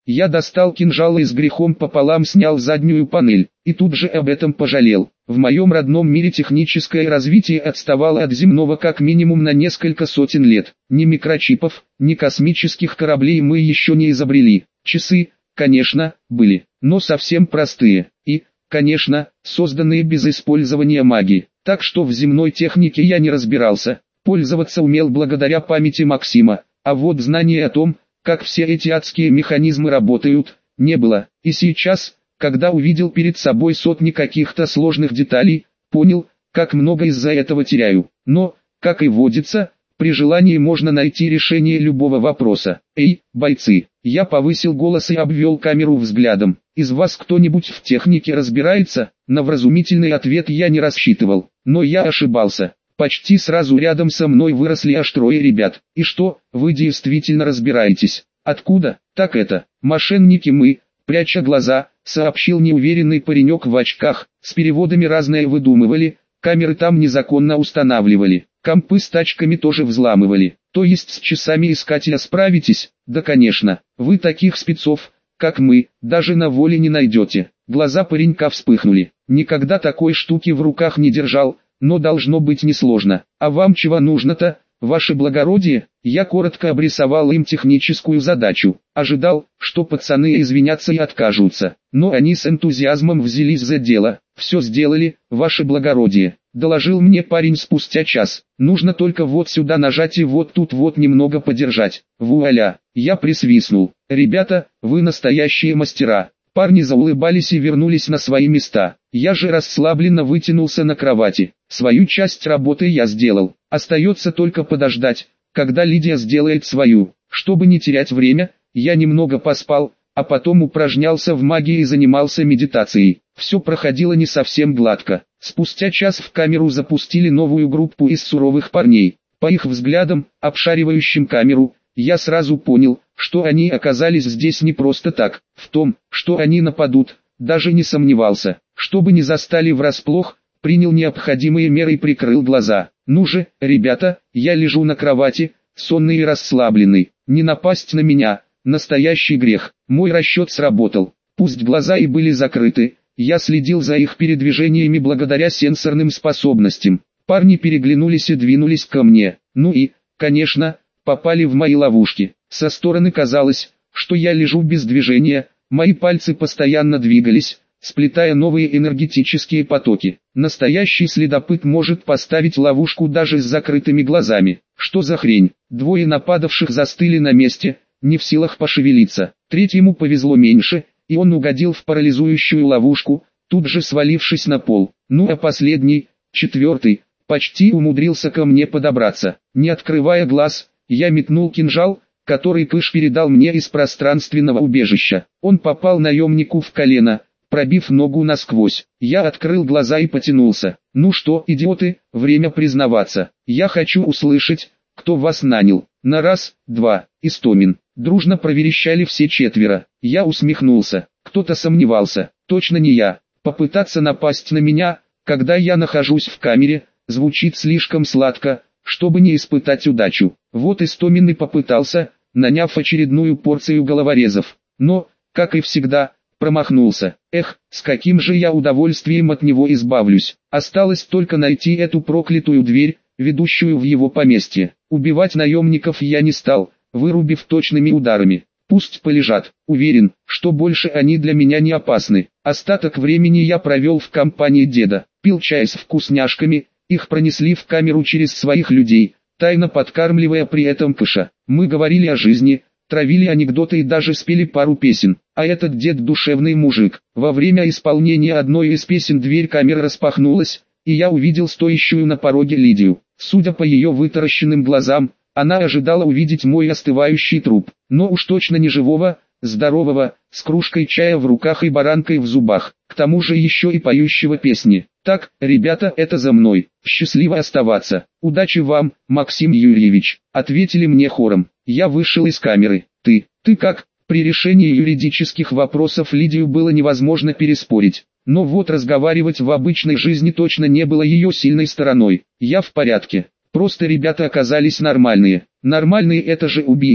Я достал кинжал и с грехом пополам снял заднюю панель, и тут же об этом пожалел. В моем родном мире техническое развитие отставало от земного как минимум на несколько сотен лет. Ни микрочипов, ни космических кораблей мы еще не изобрели. Часы, конечно, были, но совсем простые, и, конечно, созданные без использования магии. Так что в земной технике я не разбирался, пользоваться умел благодаря памяти Максима, а вот знания о том, как все эти адские механизмы работают, не было. И сейчас, когда увидел перед собой сотни каких-то сложных деталей, понял, как много из-за этого теряю. Но, как и водится, при желании можно найти решение любого вопроса. Эй, бойцы! Я повысил голос и обвел камеру взглядом. Из вас кто-нибудь в технике разбирается? На вразумительный ответ я не рассчитывал, но я ошибался. Почти сразу рядом со мной выросли аж трое ребят. И что, вы действительно разбираетесь? Откуда? Так это, мошенники мы, пряча глаза, сообщил неуверенный паренек в очках. С переводами разное выдумывали, камеры там незаконно устанавливали, компы с тачками тоже взламывали. То есть с часами искателя справитесь? Да конечно, вы таких спецов, как мы, даже на воле не найдете. Глаза паренька вспыхнули. Никогда такой штуки в руках не держал, но должно быть несложно. А вам чего нужно-то, ваше благородие? Я коротко обрисовал им техническую задачу. Ожидал, что пацаны извинятся и откажутся. Но они с энтузиазмом взялись за дело. Все сделали, ваше благородие, доложил мне парень спустя час. Нужно только вот сюда нажать и вот тут вот немного подержать. Вуаля, я присвистнул. Ребята, вы настоящие мастера. Парни заулыбались и вернулись на свои места. Я же расслабленно вытянулся на кровати. Свою часть работы я сделал. Остается только подождать, когда Лидия сделает свою. Чтобы не терять время, я немного поспал, а потом упражнялся в магии и занимался медитацией. Все проходило не совсем гладко. Спустя час в камеру запустили новую группу из суровых парней. По их взглядам, обшаривающим камеру, я сразу понял, что они оказались здесь не просто так. В том, что они нападут, даже не сомневался. Чтобы не застали врасплох, принял необходимые меры и прикрыл глаза. Ну же, ребята, я лежу на кровати, сонный и расслабленный. Не напасть на меня, настоящий грех. Мой расчет сработал. Пусть глаза и были закрыты, я следил за их передвижениями благодаря сенсорным способностям. Парни переглянулись и двинулись ко мне. Ну и, конечно, попали в мои ловушки. Со стороны казалось, что я лежу без движения, мои пальцы постоянно двигались, сплетая новые энергетические потоки. Настоящий следопыт может поставить ловушку даже с закрытыми глазами. Что за хрень? Двое нападавших застыли на месте, не в силах пошевелиться. Третьему повезло меньше, и он угодил в парализующую ловушку, тут же свалившись на пол. Ну а последний, четвертый, почти умудрился ко мне подобраться. Не открывая глаз, я метнул кинжал, который Кыш передал мне из пространственного убежища. Он попал наемнику в колено, пробив ногу насквозь. Я открыл глаза и потянулся. Ну что, идиоты, время признаваться. Я хочу услышать, кто вас нанял. На раз, два, Истомин. Дружно проверещали все четверо. Я усмехнулся. Кто-то сомневался. Точно не я. Попытаться напасть на меня, когда я нахожусь в камере, звучит слишком сладко, чтобы не испытать удачу. Вот Истомин и попытался, наняв очередную порцию головорезов. Но, как и всегда, промахнулся. Эх, с каким же я удовольствием от него избавлюсь. Осталось только найти эту проклятую дверь, ведущую в его поместье. Убивать наемников я не стал, вырубив точными ударами. Пусть полежат, уверен, что больше они для меня не опасны. Остаток времени я провел в компании деда, пил чай с вкусняшками, их пронесли в камеру через своих людей, тайно подкармливая при этом Кыша. Мы говорили о жизни, травили анекдоты и даже спели пару песен. А этот дед душевный мужик. Во время исполнения одной из песен дверь камеры распахнулась, и я увидел стоящую на пороге Лидию. Судя по ее вытаращенным глазам, она ожидала увидеть мой остывающий труп. Но уж точно не живого, здорового, с кружкой чая в руках и баранкой в зубах. К тому же еще и поющего песни. Так, ребята, это за мной. Счастливо оставаться. Удачи вам, Максим Юрьевич, ответили мне хором. Я вышел из камеры. Ты как? При решении юридических вопросов Лидию было невозможно переспорить. Но вот разговаривать в обычной жизни точно не было ее сильной стороной. Я в порядке. Просто ребята оказались нормальные. Нормальные это же убийцы,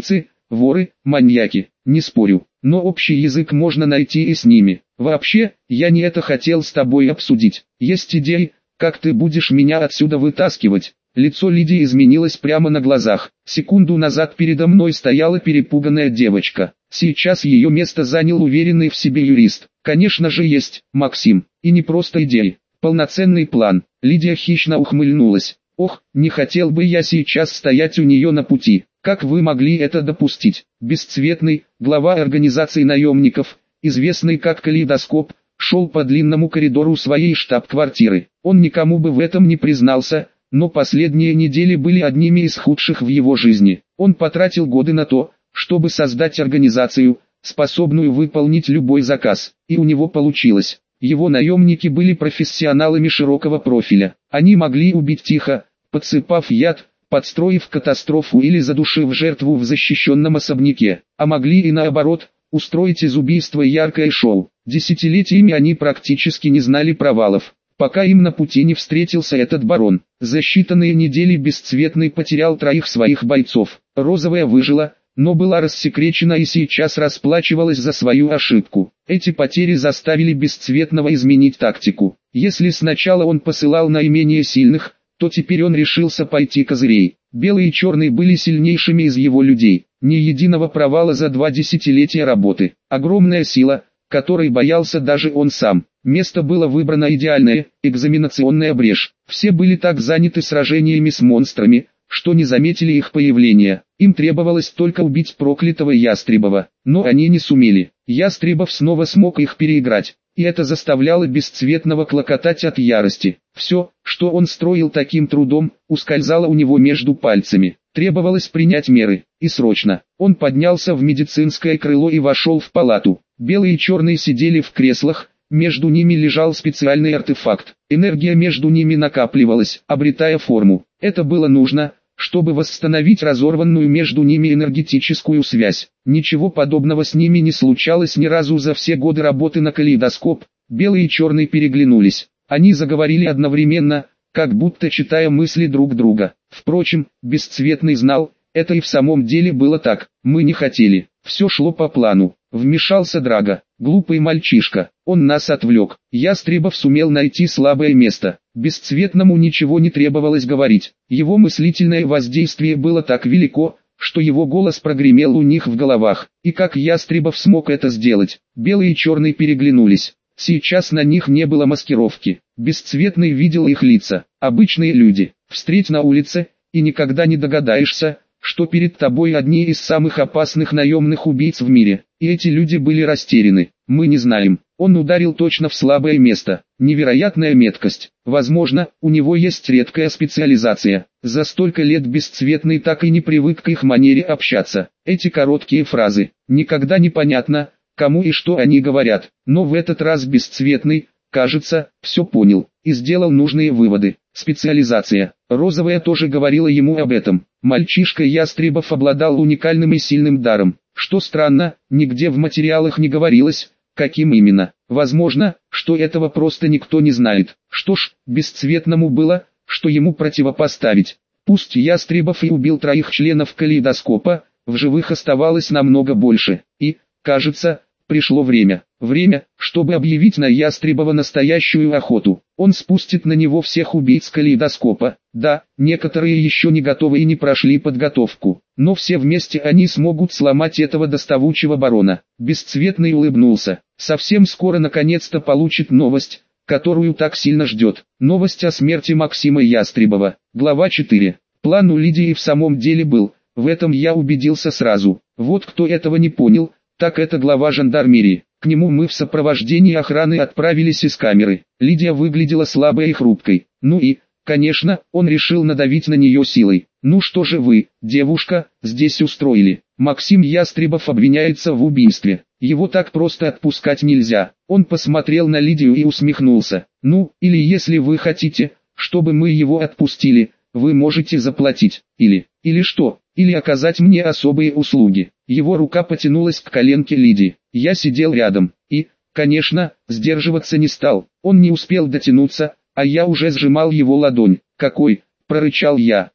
воры, маньяки, не спорю, но общий язык можно найти и с ними. Вообще, я не это хотел с тобой обсудить. Есть идеи, как ты будешь меня отсюда вытаскивать? Лицо Лидии изменилось прямо на глазах. Секунду назад передо мной стояла перепуганная девочка. Сейчас ее место занял уверенный в себе юрист. Конечно же есть, Максим. И не просто идеи. Полноценный план. Лидия хищно ухмыльнулась. Ох, не хотел бы я сейчас стоять у нее на пути. Как вы могли это допустить? Бесцветный, глава организации наемников, известный как Калейдоскоп, шел по длинному коридору своей штаб-квартиры. Он никому бы в этом не признался, но последние недели были одними из худших в его жизни. Он потратил годы на то, чтобы создать организацию, способную выполнить любой заказ, и у него получилось. Его наемники были профессионалами широкого профиля. Они могли убить тихо, подсыпав яд, подстроив катастрофу или задушив жертву в защищенном особняке, а могли и наоборот, устроить из убийства яркое шоу. Десятилетиями они практически не знали провалов, пока им на пути не встретился этот барон. За считанные недели Бесцветный потерял 3 своих бойцов. Розовая выжила, но была рассекречена и сейчас расплачивалась за свою ошибку. Эти потери заставили Бесцветного изменить тактику. Если сначала он посылал наименее сильных, то теперь он решился пойти козырей. Белый и Черный были сильнейшими из его людей. Ни единого провала за 2 десятилетия работы. Огромная сила, которой боялся даже он сам. Место было выбрано идеальное, экзаменационная брешь. Все были так заняты сражениями с монстрами, что не заметили их появления. Им требовалось только убить проклятого Ястребова, но они не сумели. Ястребов снова смог их переиграть, и это заставляло Бесцветного клокотать от ярости. Все, что он строил таким трудом, ускользало у него между пальцами. Требовалось принять меры, и срочно. Он поднялся в медицинское крыло и вошел в палату. Белый и Черный сидели в креслах, между ними лежал специальный артефакт. Энергия между ними накапливалась, обретая форму. Это было нужно, чтобы восстановить разорванную между ними энергетическую связь. Ничего подобного с ними не случалось ни разу за все годы работы на Калейдоскоп. Белый и Черный переглянулись. Они заговорили одновременно, как будто читая мысли друг друга. Впрочем, Бесцветный знал, это и в самом деле было так. Мы не хотели. Все шло по плану. Вмешался Драго. Глупый мальчишка. Он нас отвлек. Ястребов сумел найти слабое место. Бесцветному ничего не требовалось говорить. Его мыслительное воздействие было так велико, что его голос прогремел у них в головах. И как Ястребов смог это сделать? Белый и Черный переглянулись. Сейчас на них не было маскировки. Бесцветный видел их лица. Обычные люди. Встреть на улице, и никогда не догадаешься, что перед тобой одни из самых опасных наемных убийц в мире. И эти люди были растеряны. Мы не знаем. Он ударил точно в слабое место. Невероятная меткость. Возможно, у него есть редкая специализация. За столько лет Бесцветный так и не привык к их манере общаться. Эти короткие фразы. Никогда не понятно, кому и что они говорят. Но в этот раз Бесцветный, кажется, все понял и сделал нужные выводы. Специализация. Розовая тоже говорила ему об этом. Мальчишка Ястребов обладал уникальным и сильным даром. Что странно, нигде в материалах не говорилось, каким именно. Возможно, что этого просто никто не знает. Что ж, Бесцветному было, что ему противопоставить. Пусть Ястребов и убил 3 членов Калейдоскопа, в живых оставалось намного больше. И, кажется, пришло время. Время, чтобы объявить на Ястребова настоящую охоту. Он спустит на него всех убийц Калейдоскопа. Да, некоторые еще не готовы и не прошли подготовку. Но все вместе они смогут сломать этого доставучего барона. Бесцветный улыбнулся. Совсем скоро наконец-то получит новость, которую так сильно ждет. Новость о смерти Максима Ястребова. Глава 4. План у Лидии в самом деле был. В этом я убедился сразу. Вот кто этого не понял, так это глава жандармерии. К нему мы в сопровождении охраны отправились из камеры. Лидия выглядела слабой и хрупкой. Ну и, конечно, он решил надавить на нее силой. Ну что же вы, девушка, здесь устроили? Максим Ястребов обвиняется в убийстве. Его так просто отпускать нельзя. Он посмотрел на Лидию и усмехнулся. Ну, или если вы хотите, чтобы мы его отпустили, вы можете заплатить. Или что? Или оказать мне особые услуги. Его рука потянулась к коленке Лидии. Я сидел рядом, и, конечно, сдерживаться не стал. Он не успел дотянуться, а я уже сжимал его ладонь. «Какой?» – прорычал я.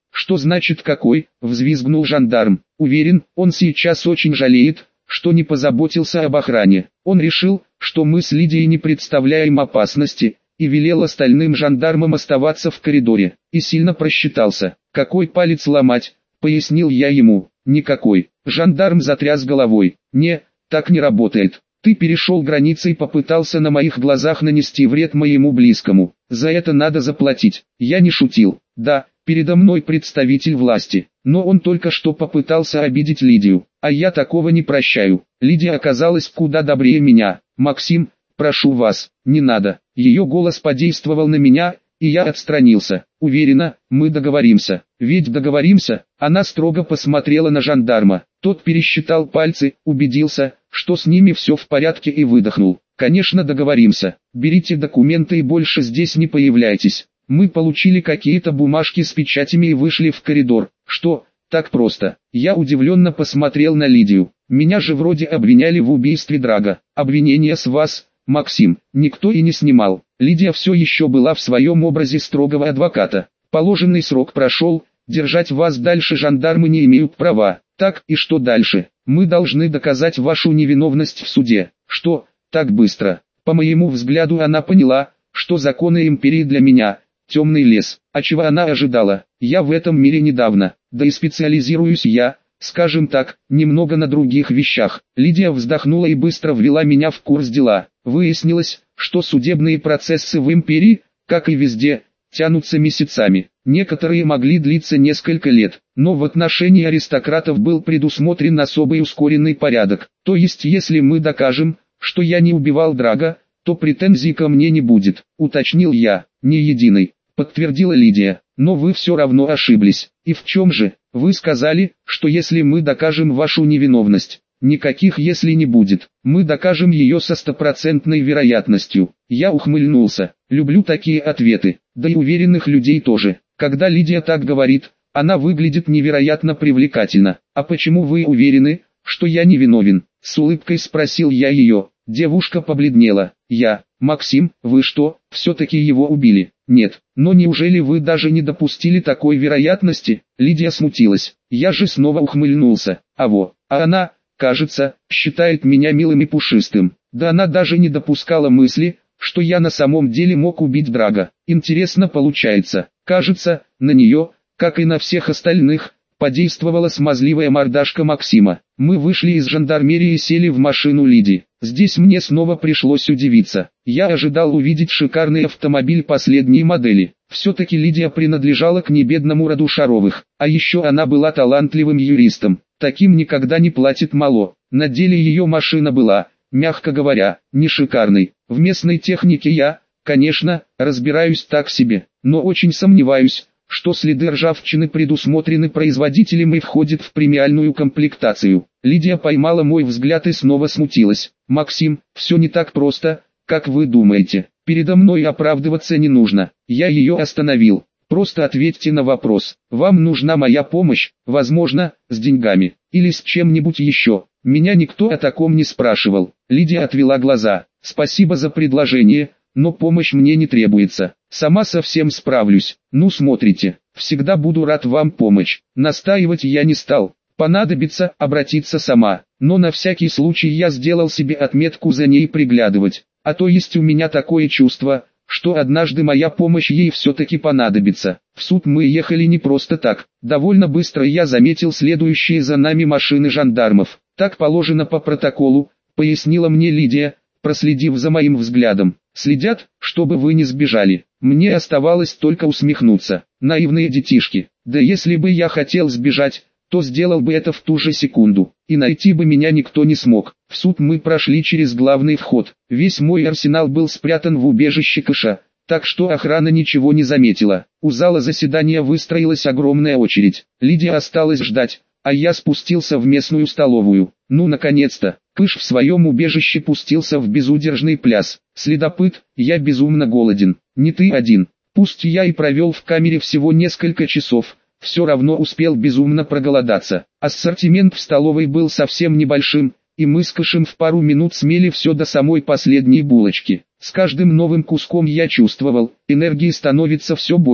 Что значит какой? Взвизгнул жандарм. Уверен, он сейчас очень жалеет, что не позаботился об охране. Он решил, что мы с Лидией не представляем опасности, и велел остальным жандармам оставаться в коридоре. И сильно просчитался. Какой палец ломать? Пояснил я ему. Никакой. Жандарм затряс головой. Не, так не работает. Ты перешел границы и попытался на моих глазах нанести вред моему близкому. За это надо заплатить. Я не шутил. Да, передо мной представитель власти. Но он только что попытался обидеть Лидию. А я такого не прощаю. Лидия оказалась куда добрее меня. Максим, прошу вас, не надо. Ее голос подействовал на меня, и я отстранился. Уверена, мы договоримся. Ведь договоримся. Она строго посмотрела на жандарма. Тот пересчитал пальцы, убедился, что с ними все в порядке, и выдохнул. Конечно, договоримся. Берите документы и больше здесь не появляйтесь. Мы получили какие-то бумажки с печатями и вышли в коридор. Что, так просто? Я удивленно посмотрел на Лидию. Меня же вроде обвиняли в убийстве Драга. Обвинение с вас, Максим, никто и не снимал. Лидия все еще была в своем образе строгого адвоката. Положенный срок прошел, держать вас дальше жандармы не имеют права. Так, и что дальше? Мы должны доказать вашу невиновность в суде. Что, так быстро? По моему взгляду, она поняла, что законы империи для меня – темный лес. А чего она ожидала? Я в этом мире недавно, да и специализируюсь я, скажем так, немного на других вещах. Лидия вздохнула и быстро ввела меня в курс дела. Выяснилось, что судебные процессы в империи, как и везде, тянутся месяцами. Некоторые могли длиться несколько лет, но в отношении аристократов был предусмотрен особый ускоренный порядок. То есть, если мы докажем, что я не убивал Драга, то претензий ко мне не будет, уточнил я. Не единой, подтвердила Лидия. Но вы все равно ошиблись. И в чем же? Вы сказали, что если мы докажем вашу невиновность, никаких «если» не будет. Мы докажем ее со стопроцентной вероятностью. Я ухмыльнулся. Люблю такие ответы. Да и уверенных людей тоже. Когда Лидия так говорит, она выглядит невероятно привлекательно. А почему вы уверены, что я невиновен? С улыбкой спросил я ее. Девушка побледнела. Максим, вы что, все-таки его убили? Нет, но неужели вы даже не допустили такой вероятности? Лидия смутилась. Я же снова ухмыльнулся. А она, кажется, считает меня милым и пушистым. Да она даже не допускала мысли, что я на самом деле мог убить Драга. Интересно получается. Кажется, на нее, как и на всех остальных, подействовала смазливая мордашка Максима. Мы вышли из жандармерии и сели в машину Лидии. Здесь мне снова пришлось удивиться. Я ожидал увидеть шикарный автомобиль последней модели. Все-таки Лидия принадлежала к небедному роду Шаровых. А еще она была талантливым юристом. Таким никогда не платит мало. На деле ее машина была, мягко говоря, не шикарной. В местной технике я, конечно, разбираюсь так себе, но очень сомневаюсь, что следы ржавчины предусмотрены производителем и входят в премиальную комплектацию. Лидия поймала мой взгляд и снова смутилась. «Максим, все не так просто, как вы думаете. Передо мной оправдываться не нужно». Я ее остановил. «Просто ответьте на вопрос. Вам нужна моя помощь, возможно, с деньгами, или с чем-нибудь еще?» Меня никто о таком не спрашивал. Лидия отвела глаза. «Спасибо за предложение, но помощь мне не требуется. Сама совсем справлюсь. Ну смотрите, всегда буду рад вам помочь». Настаивать я не стал. Понадобится обратиться сама. Но на всякий случай я сделал себе отметку за ней приглядывать. А то есть у меня такое чувство, что однажды моя помощь ей все-таки понадобится. В суд мы ехали не просто так. Довольно быстро я заметил следующие за нами машины жандармов. «Так положено по протоколу», — пояснила мне Лидия, проследив за моим взглядом. «Следят, чтобы вы не сбежали». Мне оставалось только усмехнуться. Наивные детишки. Да если бы я хотел сбежать, то сделал бы это в ту же секунду, и найти бы меня никто не смог. В суд мы прошли через главный вход. Весь мой арсенал был спрятан в убежище Кэша, так что охрана ничего не заметила. У зала заседания выстроилась огромная очередь. Лидия осталась ждать, а я спустился в местную столовую. Ну наконец-то, Кэш в своем убежище пустился в безудержный пляс. «Следопыт, я безумно голоден. Не ты один. Пусть я и провел в камере всего несколько часов, все равно успел безумно проголодаться». Ассортимент в столовой был совсем небольшим, и мы с Кэшем в пару минут смели все до самой последней булочки. С каждым новым куском я чувствовал, энергии становится все больше.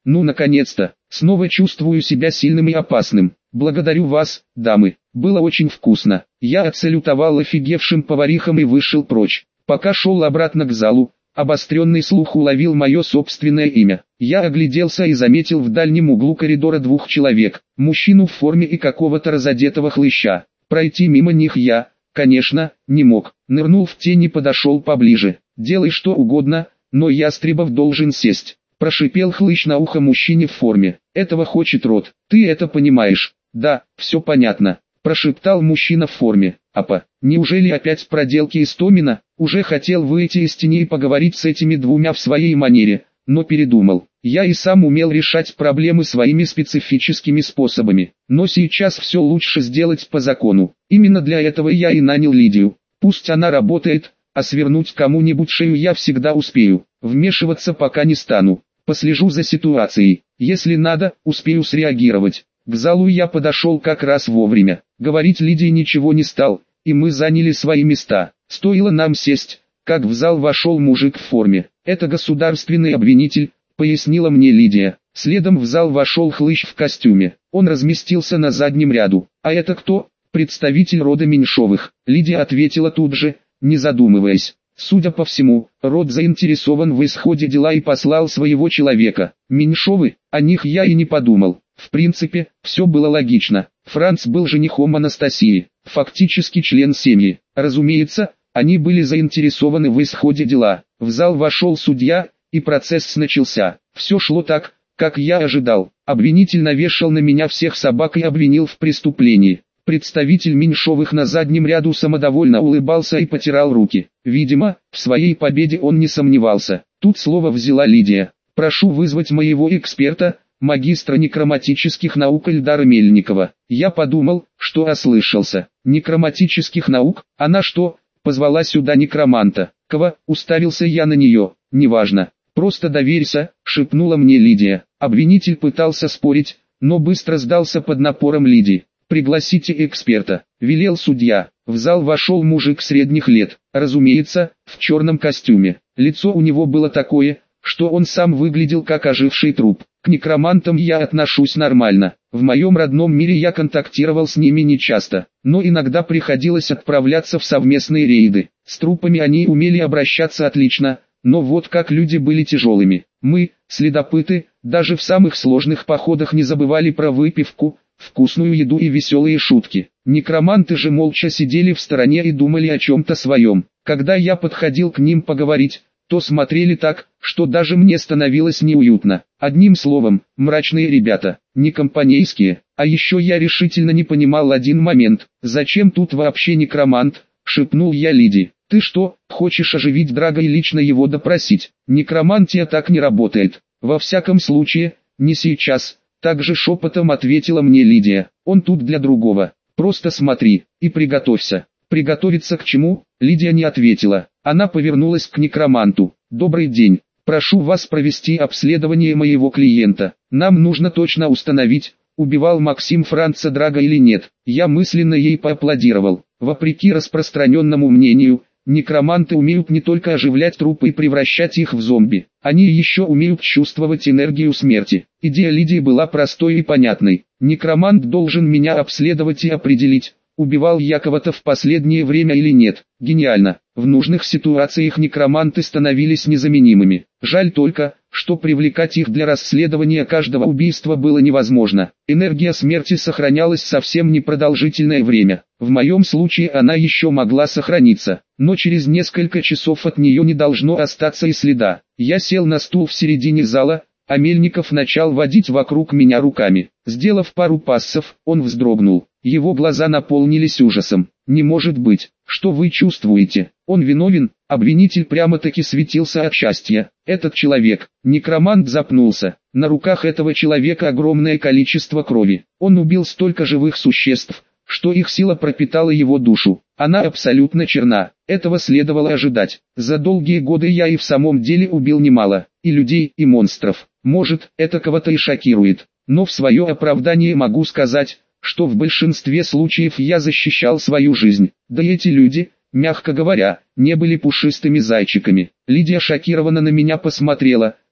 Ну наконец-то, снова чувствую себя сильным и опасным. Благодарю вас, дамы, было очень вкусно. Я отсалютовал офигевшим поварихам и вышел прочь. Пока шел обратно к залу, обостренный слух уловил мое собственное имя. Я огляделся и заметил в дальнем углу коридора двух человек, мужчину в форме и какого-то разодетого хлыща. Пройти мимо них я, конечно, не мог. Нырнул в тень и подошел поближе. «Делай что угодно, но Ястребов должен сесть», — прошипел хлыщ на ухо мужчине в форме. «Этого хочет род, ты это понимаешь?» «Да, все понятно», — прошептал мужчина в форме. «Апа, неужели опять проделки Истомина?» Уже хотел выйти из тени и поговорить с этими двумя в своей манере, но передумал. Я и сам умел решать проблемы своими специфическими способами, но сейчас все лучше сделать по закону. Именно для этого я и нанял Лидию. Пусть она работает, а свернуть кому-нибудь шею я всегда успею. Вмешиваться пока не стану. Послежу за ситуацией. Если надо, успею среагировать. К залу я подошел как раз вовремя. Говорить Лидии ничего не стал, и мы заняли свои места. Стоило нам сесть, как в зал вошел мужик в форме. «Это государственный обвинитель», — пояснила мне Лидия. Следом в зал вошел хлыщ в костюме. Он разместился на заднем ряду. «А это кто?» «Представитель рода Меньшовых», — Лидия ответила тут же, не задумываясь. Судя по всему, род заинтересован в исходе дела и послал своего человека. Меньшовы, о них я и не подумал. В принципе, все было логично. Франц был женихом Анастасии, фактически член семьи. Разумеется, они были заинтересованы в исходе дела. В зал вошел судья, и процесс начался. Все шло так, как я ожидал. Обвинитель навешал на меня всех собак и обвинил в преступлении. Представитель Меньшовых на заднем ряду самодовольно улыбался и потирал руки. Видимо, в своей победе он не сомневался. Тут слово взяла Лидия. «Прошу вызвать моего эксперта, магистра некроматических наук Эльдара Мельникова». Я подумал, что ослышался. Некроматических наук? Она что, позвала сюда некроманта? Кого? Уставился я на нее. «Неважно. Просто доверься», — шепнула мне Лидия. Обвинитель пытался спорить, но быстро сдался под напором Лидии. «Пригласите эксперта», — велел судья. В зал вошел мужик средних лет, разумеется, в черном костюме. Лицо у него было такое, что он сам выглядел как оживший труп. К некромантам я отношусь нормально. В моем родном мире я контактировал с ними нечасто, но иногда приходилось отправляться в совместные рейды. С трупами они умели обращаться отлично, но вот как люди были тяжелыми. Мы, следопыты, даже в самых сложных походах не забывали про выпивку, вкусную еду и веселые шутки. Некроманты же молча сидели в стороне и думали о чем-то своем. Когда я подходил к ним поговорить, то смотрели так, что даже мне становилось неуютно. Одним словом, мрачные ребята, не компанейские. А еще я решительно не понимал один момент. «Зачем тут вообще некромант?» — шепнул я Лиде. «Ты что, хочешь оживить Драга и лично его допросить?» «Некромантия так не работает. Во всяком случае, не сейчас». Также шепотом ответила мне Лидия. «Он тут для другого. Просто смотри и приготовься». «Приготовиться к чему?» Лидия не ответила. Она повернулась к некроманту. «Добрый день. Прошу вас провести обследование моего клиента. Нам нужно точно установить, убивал Максим Франца Драга или нет». Я мысленно ей поаплодировал. Вопреки распространенному мнению, некроманты умеют не только оживлять трупы и превращать их в зомби. Они еще умеют чувствовать энергию смерти. Идея Лидии была простой и понятной. Некромант должен меня обследовать и определить, убивал я кого-то в последнее время или нет. Гениально. В нужных ситуациях некроманты становились незаменимыми. Жаль только, что привлекать их для расследования каждого убийства было невозможно. Энергия смерти сохранялась совсем непродолжительное время. В моем случае она еще могла сохраниться, но через несколько часов от нее не должно остаться и следа. Я сел на стул в середине зала, а Мельников начал водить вокруг меня руками. Сделав пару пассов, он вздрогнул. Его глаза наполнились ужасом. «Не может быть, что вы чувствуете? Он виновен?» Обвинитель прямо-таки светился от счастья. «Этот человек», некромант запнулся. «На руках этого человека огромное количество крови. Он убил столько живых существ, что их сила пропитала его душу. Она абсолютно черна. Этого следовало ожидать. За долгие годы я и в самом деле убил немало. И людей, и монстров. Может, это кого-то и шокирует. Но в свое оправдание могу сказать, что в большинстве случаев я защищал свою жизнь. Да и эти люди, мягко говоря, не были пушистыми зайчиками». Лидия шокированно на меня посмотрела,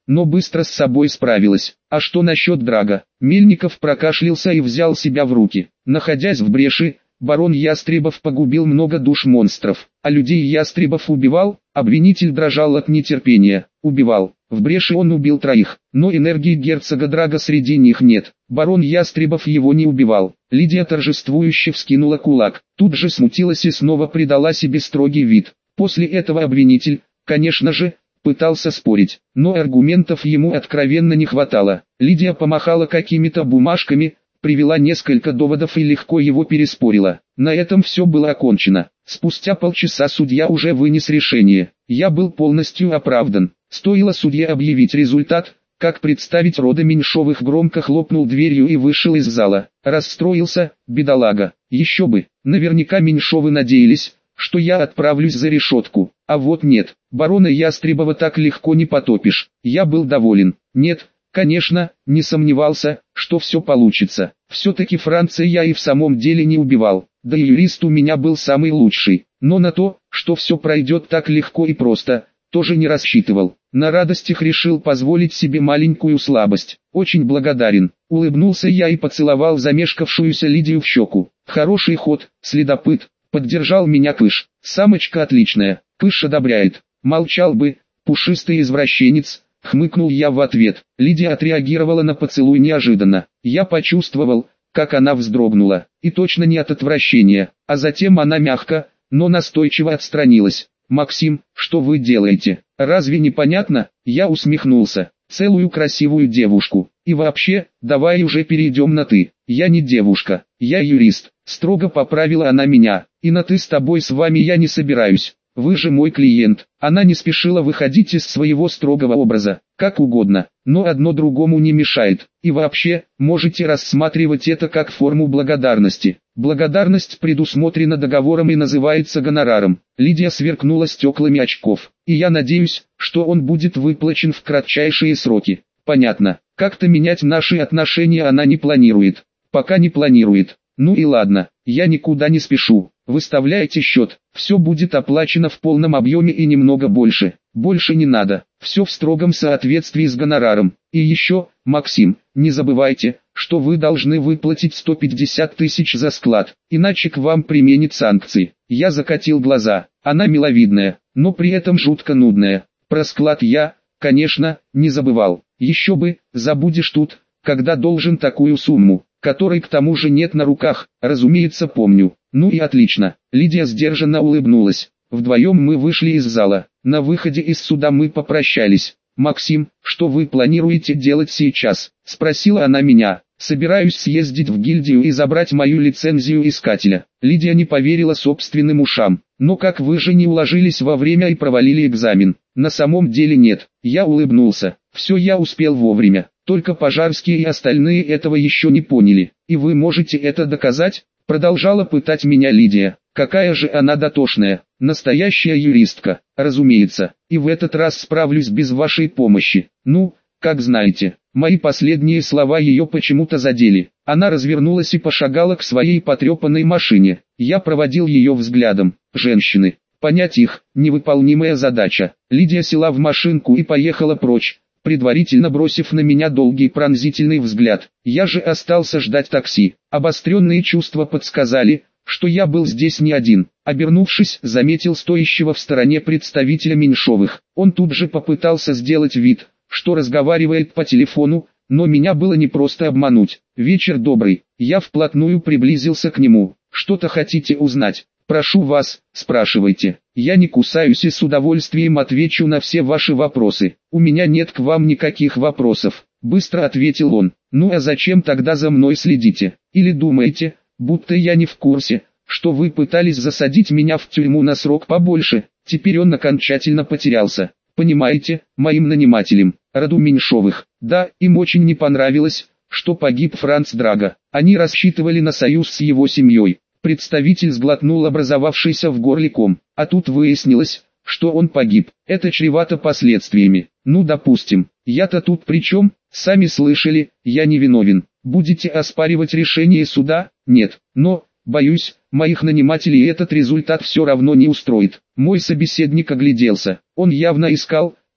но быстро с собой справилась. А что насчет Драга? Мельников прокашлялся и взял себя в руки. Находясь в бреши, барон Ястребов погубил много душ монстров, а людей Ястребов убивал. Обвинитель дрожал от нетерпения. Убивал. В бреши он убил 3, но энергии герцога Драга среди них нет. Барон Ястребов его не убивал. Лидия торжествующе вскинула кулак, тут же смутилась и снова придала себе строгий вид. После этого обвинитель, конечно же, пытался спорить, но аргументов ему откровенно не хватало. Лидия помахала какими-то бумажками, привела несколько доводов и легко его переспорила. На этом все было окончено. Спустя полчаса судья уже вынес решение. Я был полностью оправдан. Стоило судье объявить результат, как представить рода Меньшовых громко хлопнул дверью и вышел из зала. Расстроился, бедолага. Еще бы, наверняка Меньшовы надеялись, что я отправлюсь за решетку. А вот нет, барона Ястребова так легко не потопишь. Я был доволен. Нет, конечно, не сомневался, что все получится. Все-таки Франца я и в самом деле не убивал. Да и юрист у меня был самый лучший. Но на то, что все пройдет так легко и просто, тоже не рассчитывал. На радостях решил позволить себе маленькую слабость. Очень благодарен. Улыбнулся я и поцеловал замешкавшуюся Лидию в щеку. Хороший ход, следопыт. Поддержал меня Пыш. Самочка отличная. Пыш одобряет. Молчал бы, пушистый извращенец. Хмыкнул я в ответ. Лидия отреагировала на поцелуй неожиданно. Я почувствовал, как она вздрогнула. И точно не от отвращения. А затем она мягко, но настойчиво отстранилась. «Максим, что вы делаете? Разве не понятно?» Я усмехнулся. «Целую красивую девушку. И вообще, давай уже перейдем на «ты». Я не девушка, я юрист», — строго поправила она меня. «И на «ты» с тобой с вами я не собираюсь. Вы же мой клиент». Она не спешила выходить из своего строгого образа. «Как угодно, но одно другому не мешает. И вообще, можете рассматривать это как форму благодарности. Благодарность предусмотрена договором и называется гонораром». Лидия сверкнула стеклами очков. «И я надеюсь, что он будет выплачен в кратчайшие сроки». «Понятно. Как-то менять наши отношения она не планирует». «Пока не планирует. Ну и ладно, я никуда не спешу. Выставляйте счет, все будет оплачено в полном объеме и немного больше. Больше не надо, все в строгом соответствии с гонораром. И еще, Максим, не забывайте, что вы должны выплатить 150 тысяч за склад, иначе к вам применят санкции». Я закатил глаза. Она миловидная, но при этом жутко нудная. Про склад я, конечно, не забывал. Еще бы, забудешь тут, когда должен такую сумму, которой к тому же нет на руках. Разумеется, помню. Ну и отлично. Лидия сдержанно улыбнулась. Вдвоем мы вышли из зала. На выходе из суда мы попрощались. «Максим, что вы планируете делать сейчас?» — спросила она меня. «Собираюсь съездить в гильдию и забрать мою лицензию искателя». Лидия не поверила собственным ушам. «Но как вы же не уложились во время и провалили экзамен?» «На самом деле нет». Я улыбнулся. «Все я успел вовремя. Только Пожарские и остальные этого еще не поняли. И вы можете это доказать?» Продолжала пытать меня Лидия. «Какая же она дотошная. Настоящая юристка, разумеется. И в этот раз справлюсь без вашей помощи. Ну, как знаете». Мои последние слова ее почему-то задели. Она развернулась и пошагала к своей потрепанной машине. Я проводил ее взглядом. Женщины. Понять их – невыполнимая задача. Лидия села в машинку и поехала прочь, предварительно бросив на меня долгий пронзительный взгляд. Я же остался ждать такси. Обостренные чувства подсказали, что я был здесь не один. Обернувшись, заметил стоящего в стороне представителя Меньшовых. Он тут же попытался сделать вид, что разговаривает по телефону, но меня было непросто обмануть. «Вечер добрый». Я вплотную приблизился к нему. «Что-то хотите узнать? Прошу вас, спрашивайте. Я не кусаюсь и с удовольствием отвечу на все ваши вопросы. У меня нет к вам никаких вопросов», — быстро ответил он. «Ну а зачем тогда за мной следите? Или думаете, будто я не в курсе, что вы пытались засадить меня в тюрьму на срок побольше?» Теперь он окончательно потерялся. «Понимаете, моим нанимателям, роду Меньшовых, да, им очень не понравилось, что погиб Франц Драга. Они рассчитывали на союз с его семьей». Представитель сглотнул образовавшийся в горле ком. «А тут выяснилось, что он погиб. Это чревато последствиями. Ну допустим, я-то тут при чем? Сами слышали, я не виновен. Будете оспаривать решение суда? Нет. Но, боюсь, моих нанимателей этот результат все равно не устроит». Мой собеседник огляделся. Он явно искал,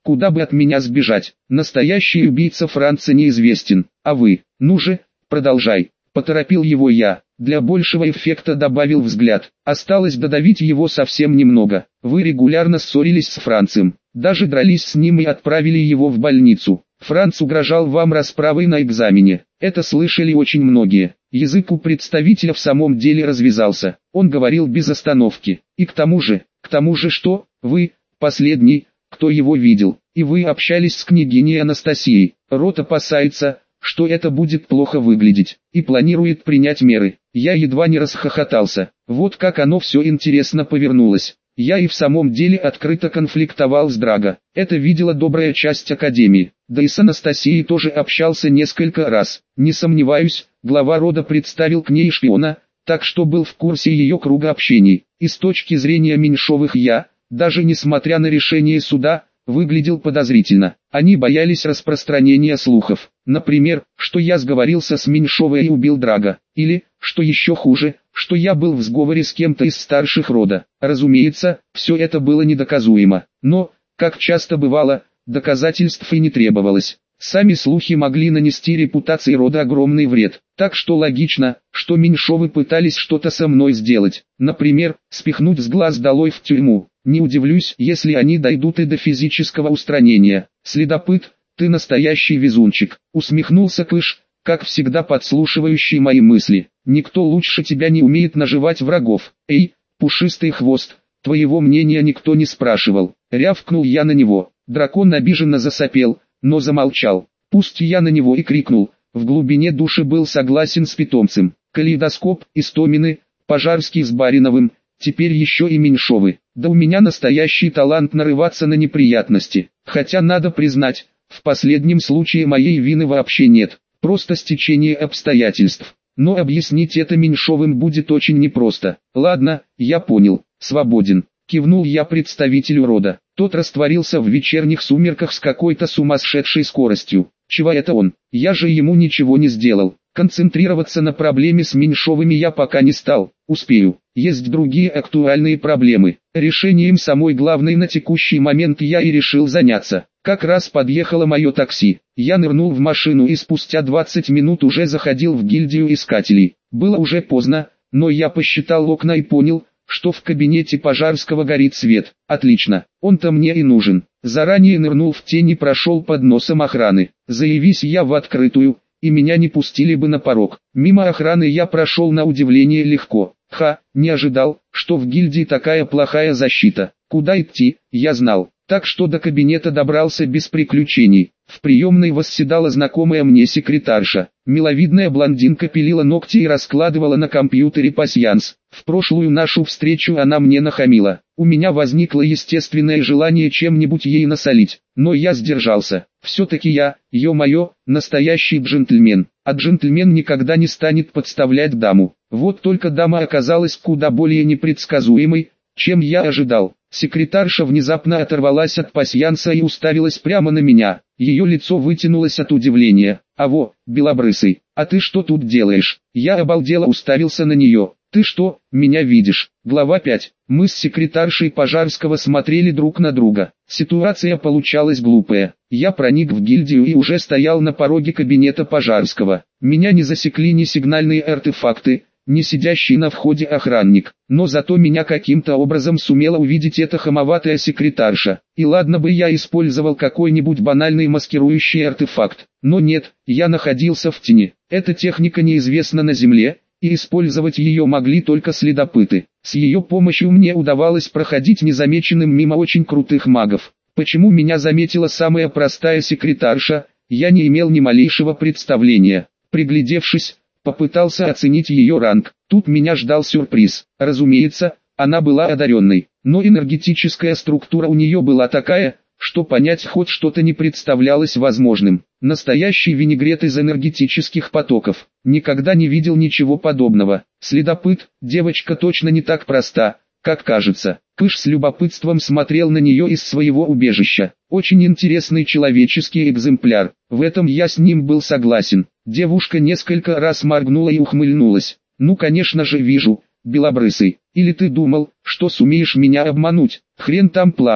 куда бы от меня сбежать. Настоящий убийца Франца неизвестен, а вы, ну же, продолжай. Поторопил его я, для большего эффекта добавил взгляд. Осталось додавить его совсем немного. Вы регулярно ссорились с Францем, даже дрались с ним и отправили его в больницу. Франц угрожал вам расправой на экзамене. Это слышали очень многие. Язык у представителя в самом деле развязался. Он говорил без остановки. И к тому же что, вы, последний, кто его видел, и вы общались с княгиней Анастасией. Рот опасается, что это будет плохо выглядеть, и планирует принять меры. Я едва не расхохотался. Вот как оно все интересно повернулось. Я и в самом деле открыто конфликтовал с Драго. Это видела добрая часть Академии. Да и с Анастасией тоже общался несколько раз. Не сомневаюсь, глава рода представил к ней шпиона, так что был в курсе ее круга общений. И с точки зрения Меньшовых я, даже несмотря на решение суда, выглядел подозрительно. Они боялись распространения слухов. Например, что я сговорился с Меньшовой и убил Драго. Или, что еще хуже, что я был в сговоре с кем-то из старших рода. Разумеется, все это было недоказуемо. Но, как часто бывало, доказательств и не требовалось. Сами слухи могли нанести репутации рода огромный вред. Так что логично, что Меньшовы пытались что-то со мной сделать. Например, спихнуть с глаз долой в тюрьму. Не удивлюсь, если они дойдут и до физического устранения. Следопыт, ты настоящий везунчик. Усмехнулся Пыш, как всегда подслушивающий мои мысли. Никто лучше тебя не умеет наживать врагов. Эй, пушистый хвост, твоего мнения никто не спрашивал. Рявкнул я на него. Дракон обиженно засопел, но замолчал. Пусть я на него и крикнул, в глубине души был согласен с питомцем. Калейдоскоп, Истомины, Пожарский с Бариновым, теперь еще и Меньшовы. Да у меня настоящий талант нарываться на неприятности. Хотя надо признать, в последнем случае моей вины вообще нет. Просто стечение обстоятельств. Но объяснить это Меньшовым будет очень непросто. Ладно, я понял, свободен. Кивнул я представителю рода. Тот растворился в вечерних сумерках с какой-то сумасшедшей скоростью. Чего это он? Я же ему ничего не сделал. Концентрироваться на проблеме с Меньшовыми я пока не стал. Успею. Есть другие актуальные проблемы. Решением самой главной на текущий момент я и решил заняться. Как раз подъехало мое такси. Я нырнул в машину и спустя 20 минут уже заходил в гильдию искателей. Было уже поздно, но я посчитал окна и понял, что в кабинете Пожарского горит свет. Отлично, он-то мне и нужен. Заранее нырнул в тень и прошел под носом охраны. Заявись я в открытую, и меня не пустили бы на порог. Мимо охраны я прошел на удивление легко. Не ожидал, что в гильдии такая плохая защита. Куда идти, я знал. Так что до кабинета добрался без приключений. В приемной восседала знакомая мне секретарша. Миловидная блондинка пилила ногти и раскладывала на компьютере пасьянс. В прошлую нашу встречу она мне нахамила. У меня возникло естественное желание чем-нибудь ей насолить. Но я сдержался. Все-таки я, ё-моё, настоящий джентльмен. А джентльмен никогда не станет подставлять даму. Вот только дама оказалась куда более непредсказуемой, чем я ожидал. Секретарша внезапно оторвалась от пасьянса и уставилась прямо на меня. Ее лицо вытянулось от удивления. «Аво, белобрысый, а ты что тут делаешь?» Я обалдело уставился на нее. «Ты что, меня видишь?» Глава 5. Мы с секретаршей Пожарского смотрели друг на друга. Ситуация получалась глупая. Я проник в гильдию и уже стоял на пороге кабинета Пожарского. Меня не засекли ни сигнальные артефакты, не сидящий на входе охранник, но зато меня каким-то образом сумела увидеть эта хамоватая секретарша. И ладно бы я использовал какой-нибудь банальный маскирующий артефакт, но нет, я находился в тени. Эта техника неизвестна на земле, и использовать ее могли только следопыты. С ее помощью мне удавалось проходить незамеченным мимо очень крутых магов. Почему меня заметила самая простая секретарша, я не имел ни малейшего представления. Приглядевшись, попытался оценить ее ранг. Тут меня ждал сюрприз. Разумеется, она была одаренной, но энергетическая структура у нее была такая, что понять хоть что-то не представлялось возможным. Настоящий винегрет из энергетических потоков. Никогда не видел ничего подобного. Следопыт, девочка точно не так проста, как кажется. Пыш с любопытством смотрел на нее из своего убежища. Очень интересный человеческий экземпляр. В этом я с ним был согласен. Девушка несколько раз моргнула и ухмыльнулась. «Ну конечно же вижу, белобрысый. Или ты думал, что сумеешь меня обмануть? Хрен там плавал.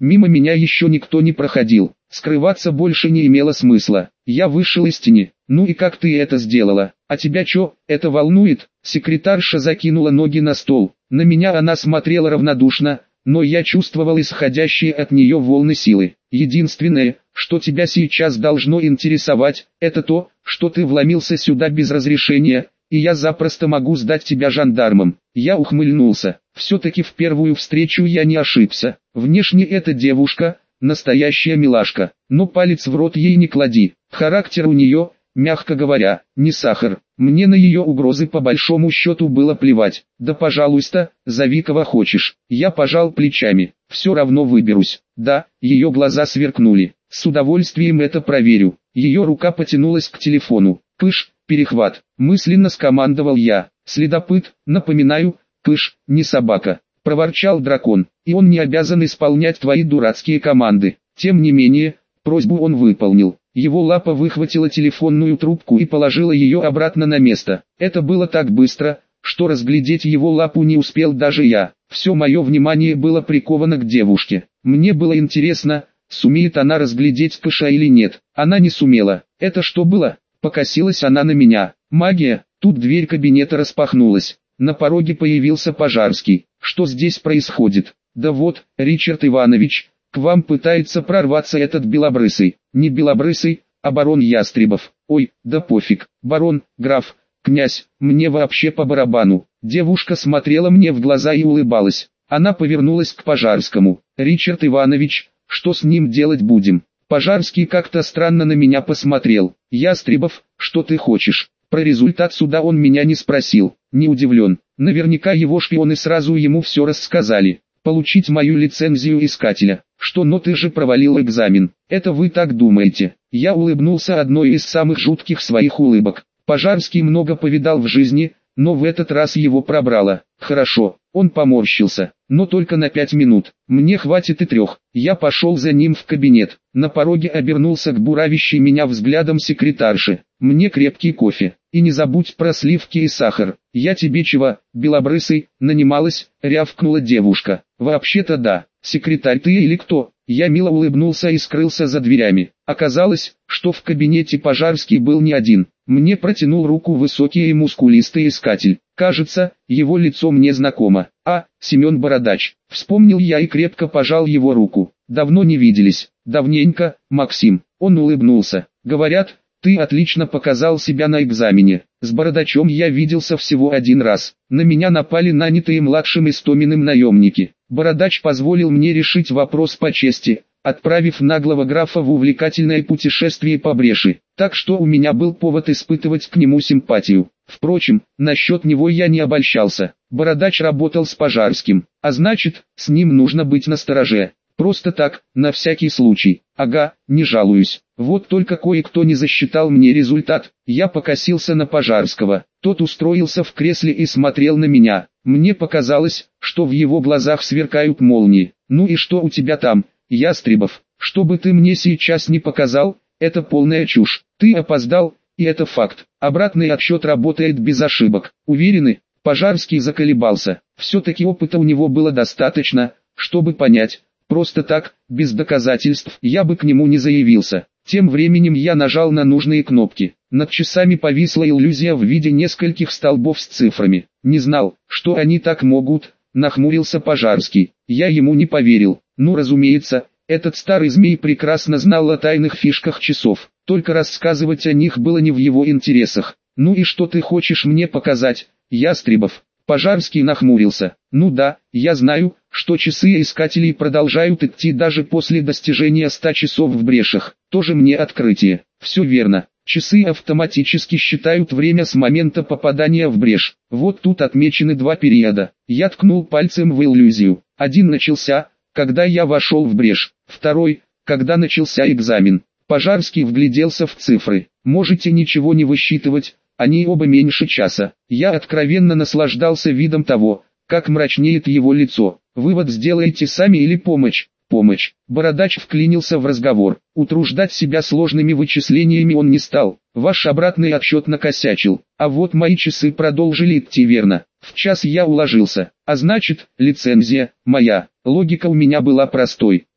Мимо меня еще никто не проходил. Скрываться больше не имело смысла. Я вышел из тени. Ну и как ты это сделала? А тебя чё, это волнует? Секретарша закинула ноги на стол. На меня она смотрела равнодушно, но я чувствовал исходящие от нее волны силы. Единственное, что тебя сейчас должно интересовать, это то, что ты вломился сюда без разрешения, и я запросто могу сдать тебя жандармам. Я ухмыльнулся. Все-таки в первую встречу я не ошибся. Внешне эта девушка – настоящая милашка, но палец в рот ей не клади. Характер у нее, мягко говоря, не сахар. Мне на ее угрозы по большому счету было плевать. Да пожалуйста, зови кого хочешь. Я пожал плечами. Все равно выберусь. Да, ее глаза сверкнули. С удовольствием это проверю. Ее рука потянулась к телефону. Пыш, перехват. Мысленно скомандовал я. Следопыт, напоминаю, пыш, не собака. Проворчал дракон. И он не обязан исполнять твои дурацкие команды. Тем не менее, просьбу он выполнил. Его лапа выхватила телефонную трубку и положила ее обратно на место. Это было так быстро, что разглядеть его лапу не успел даже я. Все мое внимание было приковано к девушке. Мне было интересно, сумеет она разглядеть пыша или нет. Она не сумела. Это что было? Покосилась она на меня. Магия. Тут дверь кабинета распахнулась. На пороге появился Пожарский. Что здесь происходит? Да вот, Ричард Иванович, к вам пытается прорваться этот белобрысый. Не белобрысый, а барон Ястребов. Ой, да пофиг. Барон, граф, князь, мне вообще по барабану. Девушка смотрела мне в глаза и улыбалась. Она повернулась к Пожарскому. Ричард Иванович, что с ним делать будем? Пожарский как-то странно на меня посмотрел. Ястребов, что ты хочешь? Про результат суда он меня не спросил. Не удивлен. Наверняка его шпионы сразу ему все рассказали. Получить мою лицензию искателя. Что, но ты же провалил экзамен. Это вы так думаете? Я улыбнулся одной из самых жутких своих улыбок. Пожарский много повидал в жизни, но в этот раз его пробрало. Хорошо, он поморщился, но только на 5 минут. Мне хватит и 3. Я пошел за ним в кабинет. На пороге обернулся к буравящей меня взглядом секретарши. Мне крепкий кофе. И не забудь про сливки и сахар. Я тебе чего, белобрысый, нанималась, рявкнула девушка. Вообще-то да. Секретарь ты или кто? Я мило улыбнулся и скрылся за дверями. Оказалось, что в кабинете Пожарский был не один. Мне протянул руку высокий и мускулистый искатель. Кажется, его лицо мне знакомо. А, Семен Бородач. Вспомнил я и крепко пожал его руку. Давно не виделись. Давненько, Максим. Он улыбнулся. Говорят, ты отлично показал себя на экзамене. С Бородачом я виделся всего один раз. На меня напали нанятые младшим Истоминым наемники. Бородач позволил мне решить вопрос по чести, отправив наглого графа в увлекательное путешествие по бреши. Так что у меня был повод испытывать к нему симпатию. Впрочем, насчет него я не обольщался. Бородач работал с Пожарским, а значит, с ним нужно быть настороже. Просто так, на всякий случай. Ага, не жалуюсь. Вот только кое-кто не засчитал мне результат. Я покосился на Пожарского. Тот устроился в кресле и смотрел на меня. Мне показалось, что в его глазах сверкают молнии. Ну и что у тебя там, Ястребов? Что бы ты мне сейчас не показал, это полная чушь. Ты опоздал, и это факт. Обратный отсчет работает без ошибок. Уверены? Пожарский заколебался. Все-таки опыта у него было достаточно, чтобы понять. Просто так, без доказательств, я бы к нему не заявился. Тем временем я нажал на нужные кнопки. Над часами повисла иллюзия в виде нескольких столбов с цифрами. Не знал, что они так могут, нахмурился Пожарский. Я ему не поверил. Ну разумеется, этот старый змей прекрасно знал о тайных фишках часов. Только рассказывать о них было не в его интересах. Ну и что ты хочешь мне показать, Ястребов? Пожарский нахмурился. Ну да, я знаю, что часы искателей продолжают идти даже после достижения 100 часов в брешах. Тоже мне открытие. Все верно. Часы автоматически считают время с момента попадания в брешь. Вот тут отмечены 2 периода. Я ткнул пальцем в иллюзию. Один начался, когда я вошел в брешь. Второй, когда начался экзамен. Пожарский вгляделся в цифры. Можете ничего не высчитывать. Они оба меньше часа. Я откровенно наслаждался видом того, как мрачнеет его лицо. Вывод сделайте сами или помощь? Помощь. Бородач вклинился в разговор. Утруждать себя сложными вычислениями он не стал. Ваш обратный отсчет накосячил. А вот мои часы продолжили идти верно. В час я уложился. А значит, лицензия моя. Логика у меня была простой.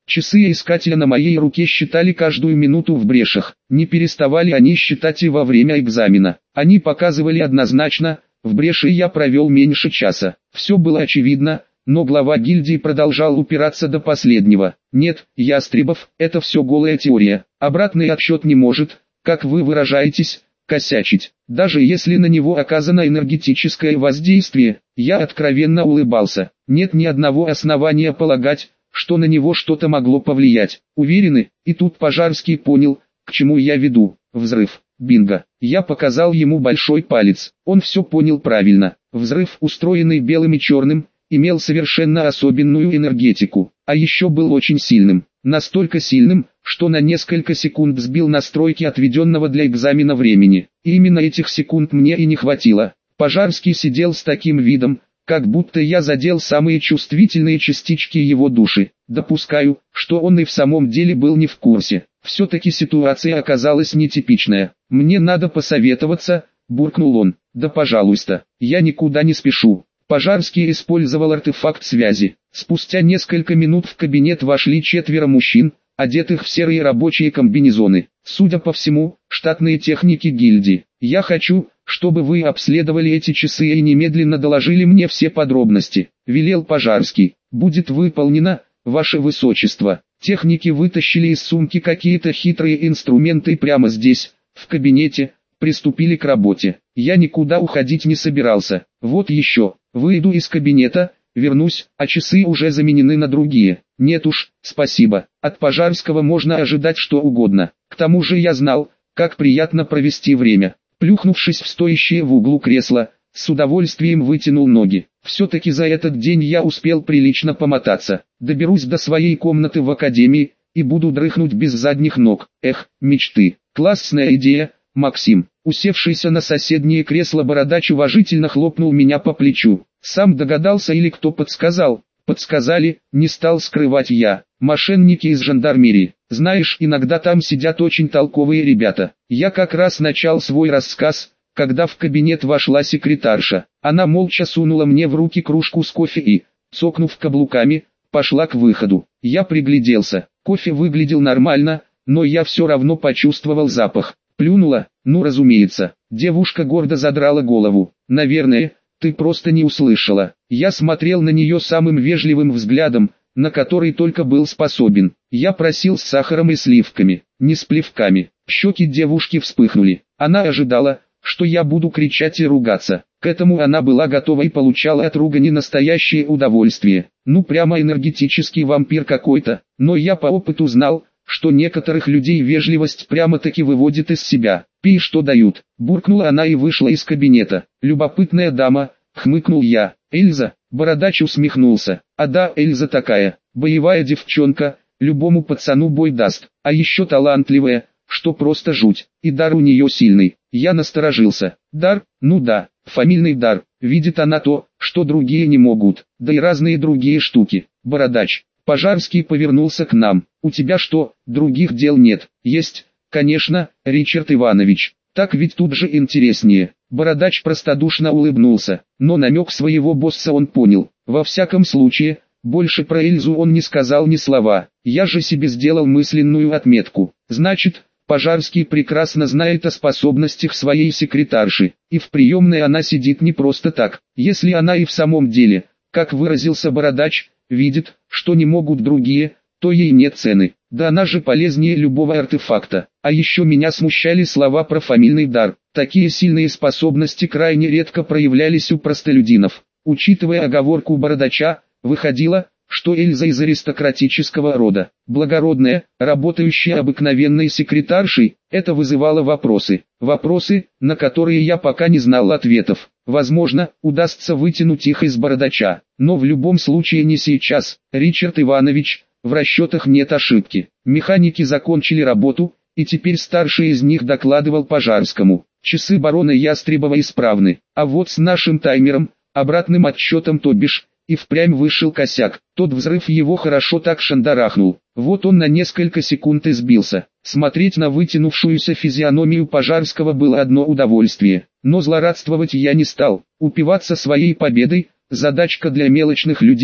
Часы искателя на моей руке считали каждую минуту в брешах. Не переставали они считать и во время экзамена. Они показывали однозначно, в бреши я провел меньше часа. Все было очевидно, но глава гильдии продолжал упираться до последнего. Нет, Ястребов, это все голая теория. Обратный отсчет не может, как вы выражаетесь, косячить. Даже если на него оказано энергетическое воздействие, я откровенно улыбался. Нет ни одного основания полагать, что на него что-то могло повлиять. Уверены? И тут Пожарский понял, к чему я веду. Взрыв. Бинго. Я показал ему большой палец. Он все понял правильно. Взрыв, устроенный белым и черным, имел совершенно особенную энергетику. А еще был очень сильным. Настолько сильным, что на несколько секунд сбил настройки отведенного для экзамена времени. И именно этих секунд мне и не хватило. Пожарский сидел с таким видом, как будто я задел самые чувствительные частички его души. Допускаю, что он и в самом деле был не в курсе. Все-таки ситуация оказалась нетипичная. «Мне надо посоветоваться», — буркнул он. «Да пожалуйста, я никуда не спешу». Пожарский использовал артефакт связи. Спустя несколько минут в кабинет вошли 4 мужчин, одетых в серые рабочие комбинезоны. Судя по всему, штатные техники гильдии. «Я хочу, чтобы вы обследовали эти часы и немедленно доложили мне все подробности», — велел Пожарский. «Будет выполнено, ваше высочество». Техники вытащили из сумки какие-то хитрые инструменты и прямо здесь, в кабинете, приступили к работе. Я никуда уходить не собирался. Вот еще, выйду из кабинета, вернусь, а часы уже заменены на другие. Нет уж, спасибо, от Пожарского можно ожидать что угодно. К тому же я знал, как приятно провести время. Плюхнувшись в стоящее в углу кресло, с удовольствием вытянул ноги. Все-таки за этот день я успел прилично помотаться. Доберусь до своей комнаты в академии, и буду дрыхнуть без задних ног. Эх, мечты. Классная идея, Максим. Усевшийся на соседнее кресло бородач уважительно хлопнул меня по плечу. Сам догадался или кто подсказал? Подсказали, не стал скрывать я. Мошенники из жандармерии. Знаешь, иногда там сидят очень толковые ребята. Я как раз начал свой рассказ, когда в кабинет вошла секретарша. Она молча сунула мне в руки кружку с кофе и, цокнув каблуками, пошла к выходу. Я пригляделся. Кофе выглядел нормально, но я все равно почувствовал запах. Плюнула? Ну разумеется. Девушка гордо задрала голову. Наверное, ты просто не услышала. Я смотрел на нее самым вежливым взглядом, на который только был способен. Я просил с сахаром и сливками, не с плевками. Щеки девушки вспыхнули. Она ожидала, что я буду кричать и ругаться. К этому она была готова и получала от ругани настоящее удовольствие. Ну прямо энергетический вампир какой-то. Но я по опыту знал, что некоторых людей вежливость прямо-таки выводит из себя. «Пей, что дают», — буркнула она и вышла из кабинета. «Любопытная дама», — хмыкнул я. «Эльза?» — бородач усмехнулся. «А да, Эльза такая, боевая девчонка, любому пацану бой даст, а еще талантливая, что просто жуть, и дар у нее сильный». Я насторожился. «Дар? Ну да, фамильный дар, видит она то, что другие не могут, да и разные другие штуки». Бородач. Пожарский повернулся к нам. «У тебя что, других дел нет?» «Есть, конечно, Ричард Иванович. Так ведь тут же интереснее». Бородач простодушно улыбнулся, но намек своего босса он понял. Во всяком случае, больше про Эльзу он не сказал ни слова. Я же себе сделал мысленную отметку. Значит, Пожарский прекрасно знает о способностях своей секретарши, и в приемной она сидит не просто так. Если она и в самом деле, как выразился Бородач, видит, что не могут другие, то ей нет цены. Да она же полезнее любого артефакта. А еще меня смущали слова про фамильный дар. Такие сильные способности крайне редко проявлялись у простолюдинов. Учитывая оговорку Бородача, выходило, что Эльза из аристократического рода, благородная, работающая обыкновенной секретаршей, это вызывало вопросы. Вопросы, на которые я пока не знал ответов. Возможно, удастся вытянуть их из Бородача, но в любом случае не сейчас. Ричард Иванович, в расчетах нет ошибки. Механики закончили работу, и теперь старший из них докладывал Пожарскому. Часы барона Ястребова исправны, а вот с нашим таймером, обратным отсчетом то бишь, и впрямь вышел косяк. Тот взрыв его хорошо так шандарахнул. Вот он на несколько секунд избился. Смотреть на вытянувшуюся физиономию Пожарского было одно удовольствие. Но злорадствовать я не стал. Упиваться своей победой – задачка для мелочных людей,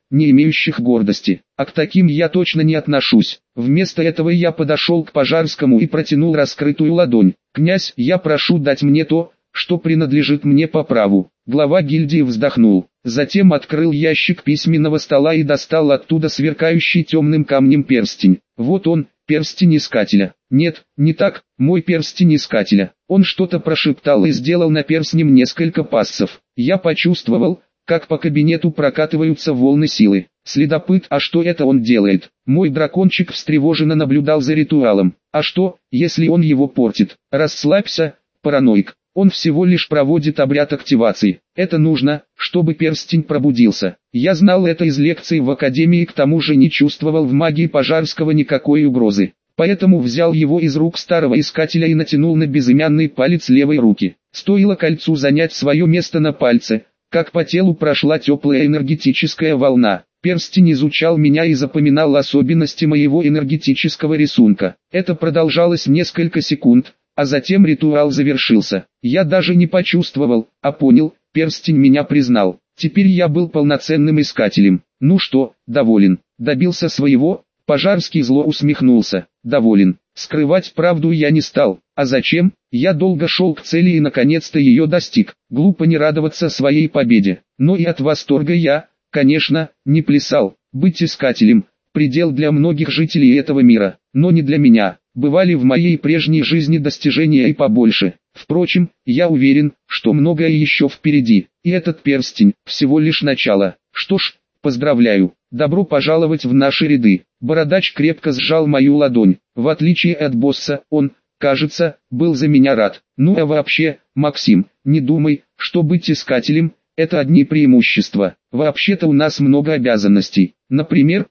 не имеющих гордости. А к таким я точно не отношусь. Вместо этого я подошел к Пожарскому и протянул раскрытую ладонь. «Князь, я прошу дать мне то, что принадлежит мне по праву». Глава гильдии вздохнул. Затем открыл ящик письменного стола и достал оттуда сверкающий темным камнем перстень. Вот он, перстень искателя. Нет, не так, мой перстень искателя. Он что-то прошептал и сделал на перстнем несколько пассов. Я почувствовал, как по кабинету прокатываются волны силы. Следопыт, а что это он делает? Мой дракончик встревоженно наблюдал за ритуалом. А что, если он его портит? Расслабься, параноик. Он всего лишь проводит обряд активации. Это нужно, чтобы перстень пробудился. Я знал это из лекций в академии и к тому же не чувствовал в магии Пожарского никакой угрозы. Поэтому взял его из рук старого искателя и натянул на безымянный палец левой руки. Стоило кольцу занять свое место на пальце, как по телу прошла теплая энергетическая волна. Перстень изучал меня и запоминал особенности моего энергетического рисунка. Это продолжалось несколько секунд, а затем ритуал завершился. Я даже не почувствовал, а понял, перстень меня признал. Теперь я был полноценным искателем. Ну что, доволен? Добился своего? Пожарский зло усмехнулся. Доволен. Скрывать правду я не стал. А зачем? Я долго шел к цели и наконец-то ее достиг. Глупо не радоваться своей победе. Но и от восторга я, конечно, не плясал. Быть искателем – предел для многих жителей этого мира, но не для меня. Бывали в моей прежней жизни достижения и побольше. Впрочем, я уверен, что многое еще впереди. И этот перстень – всего лишь начало. Что ж, поздравляю. Добро пожаловать в наши ряды. Бородач крепко сжал мою ладонь. В отличие от босса, он, кажется, был за меня рад. Ну а вообще, Максим, не думай, что быть искателем – это одни преимущества. Вообще-то у нас много обязанностей. Например,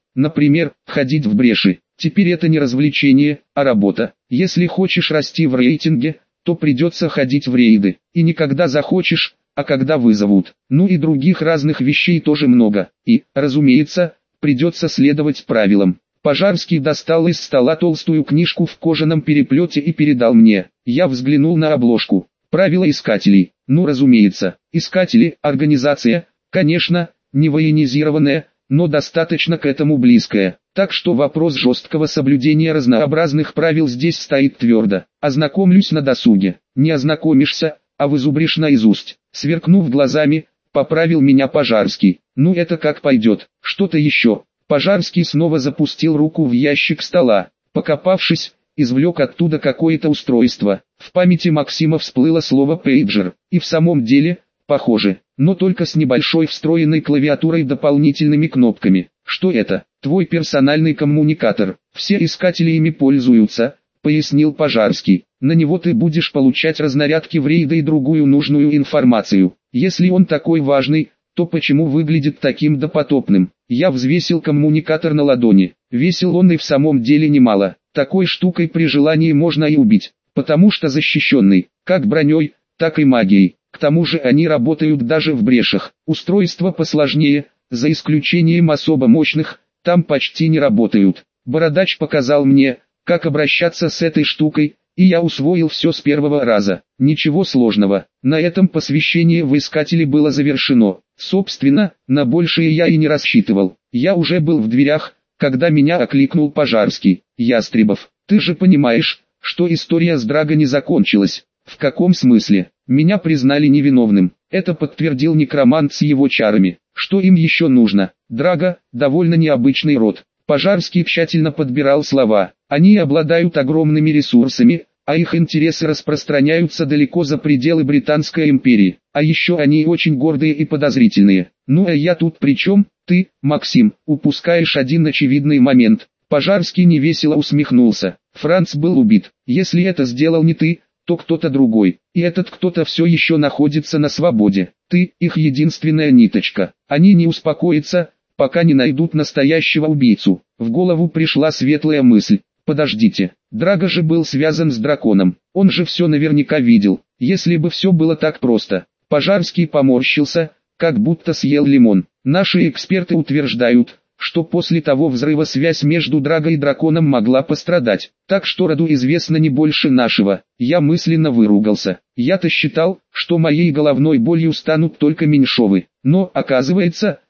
ходить в бреши. Теперь это не развлечение, а работа. Если хочешь расти в рейтинге, то придется ходить в рейды. И не когда захочешь, а когда вызовут. Ну и других разных вещей тоже много. И, разумеется, придется следовать правилам. Пожарский достал из стола толстую книжку в кожаном переплете и передал мне. Я взглянул на обложку. Правила искателей. Ну разумеется, искатели, организация, конечно, не военизированная, но достаточно к этому близкая. Так что вопрос жесткого соблюдения разнообразных правил здесь стоит твердо. Ознакомлюсь на досуге. Не ознакомишься, а вызубришь наизусть. Сверкнув глазами, поправил меня Пожарский. Ну это как пойдет. Что-то еще. Пожарский снова запустил руку в ящик стола. Покопавшись, извлек оттуда какое-то устройство. В памяти Максима всплыло слово «пейджер». И в самом деле, похоже, но только с небольшой встроенной клавиатурой и дополнительными кнопками. Что это? Твой персональный коммуникатор. Все искатели ими пользуются, пояснил Пожарский. На него ты будешь получать разнарядки в рейды и другую нужную информацию. Если он такой важный, то почему выглядит таким допотопным? Я взвесил коммуникатор на ладони. Весил он и в самом деле немало. Такой штукой при желании можно и убить, потому что защищенный, как броней, так и магией. К тому же они работают даже в брешах. Устройства посложнее, за исключением особо мощных, там почти не работают. Бородач показал мне, как обращаться с этой штукой, и я усвоил все с первого раза. Ничего сложного. На этом посвящение в искатели было завершено. Собственно, на большее я и не рассчитывал. Я уже был в дверях, когда меня окликнул Пожарский. Ястребов, ты же понимаешь, что история с Драго не закончилась. В каком смысле? Меня признали невиновным. Это подтвердил некромант с его чарами. Что им еще нужно? Драго – довольно необычный род. Пожарский тщательно подбирал слова. Они обладают огромными ресурсами, а их интересы распространяются далеко за пределы Британской империи. А еще они очень гордые и подозрительные. Ну а я тут при чем? Ты, Максим, упускаешь один очевидный момент. Пожарский невесело усмехнулся. Франц был убит. Если это сделал не ты, то кто-то другой. И этот кто-то все еще находится на свободе. Ты, их единственная ниточка. Они не успокоятся, пока не найдут настоящего убийцу. В голову пришла светлая мысль. Подождите, Драго же был связан с драконом. Он же все наверняка видел. Если бы все было так просто. Пожарский поморщился, как будто съел лимон. Наши эксперты утверждают, что после того взрыва связь между Драго и драконом могла пострадать. Так что роду известно не больше нашего. Я мысленно выругался. Я-то считал, что моей головной болью станут только Меньшовы. Но, оказывается,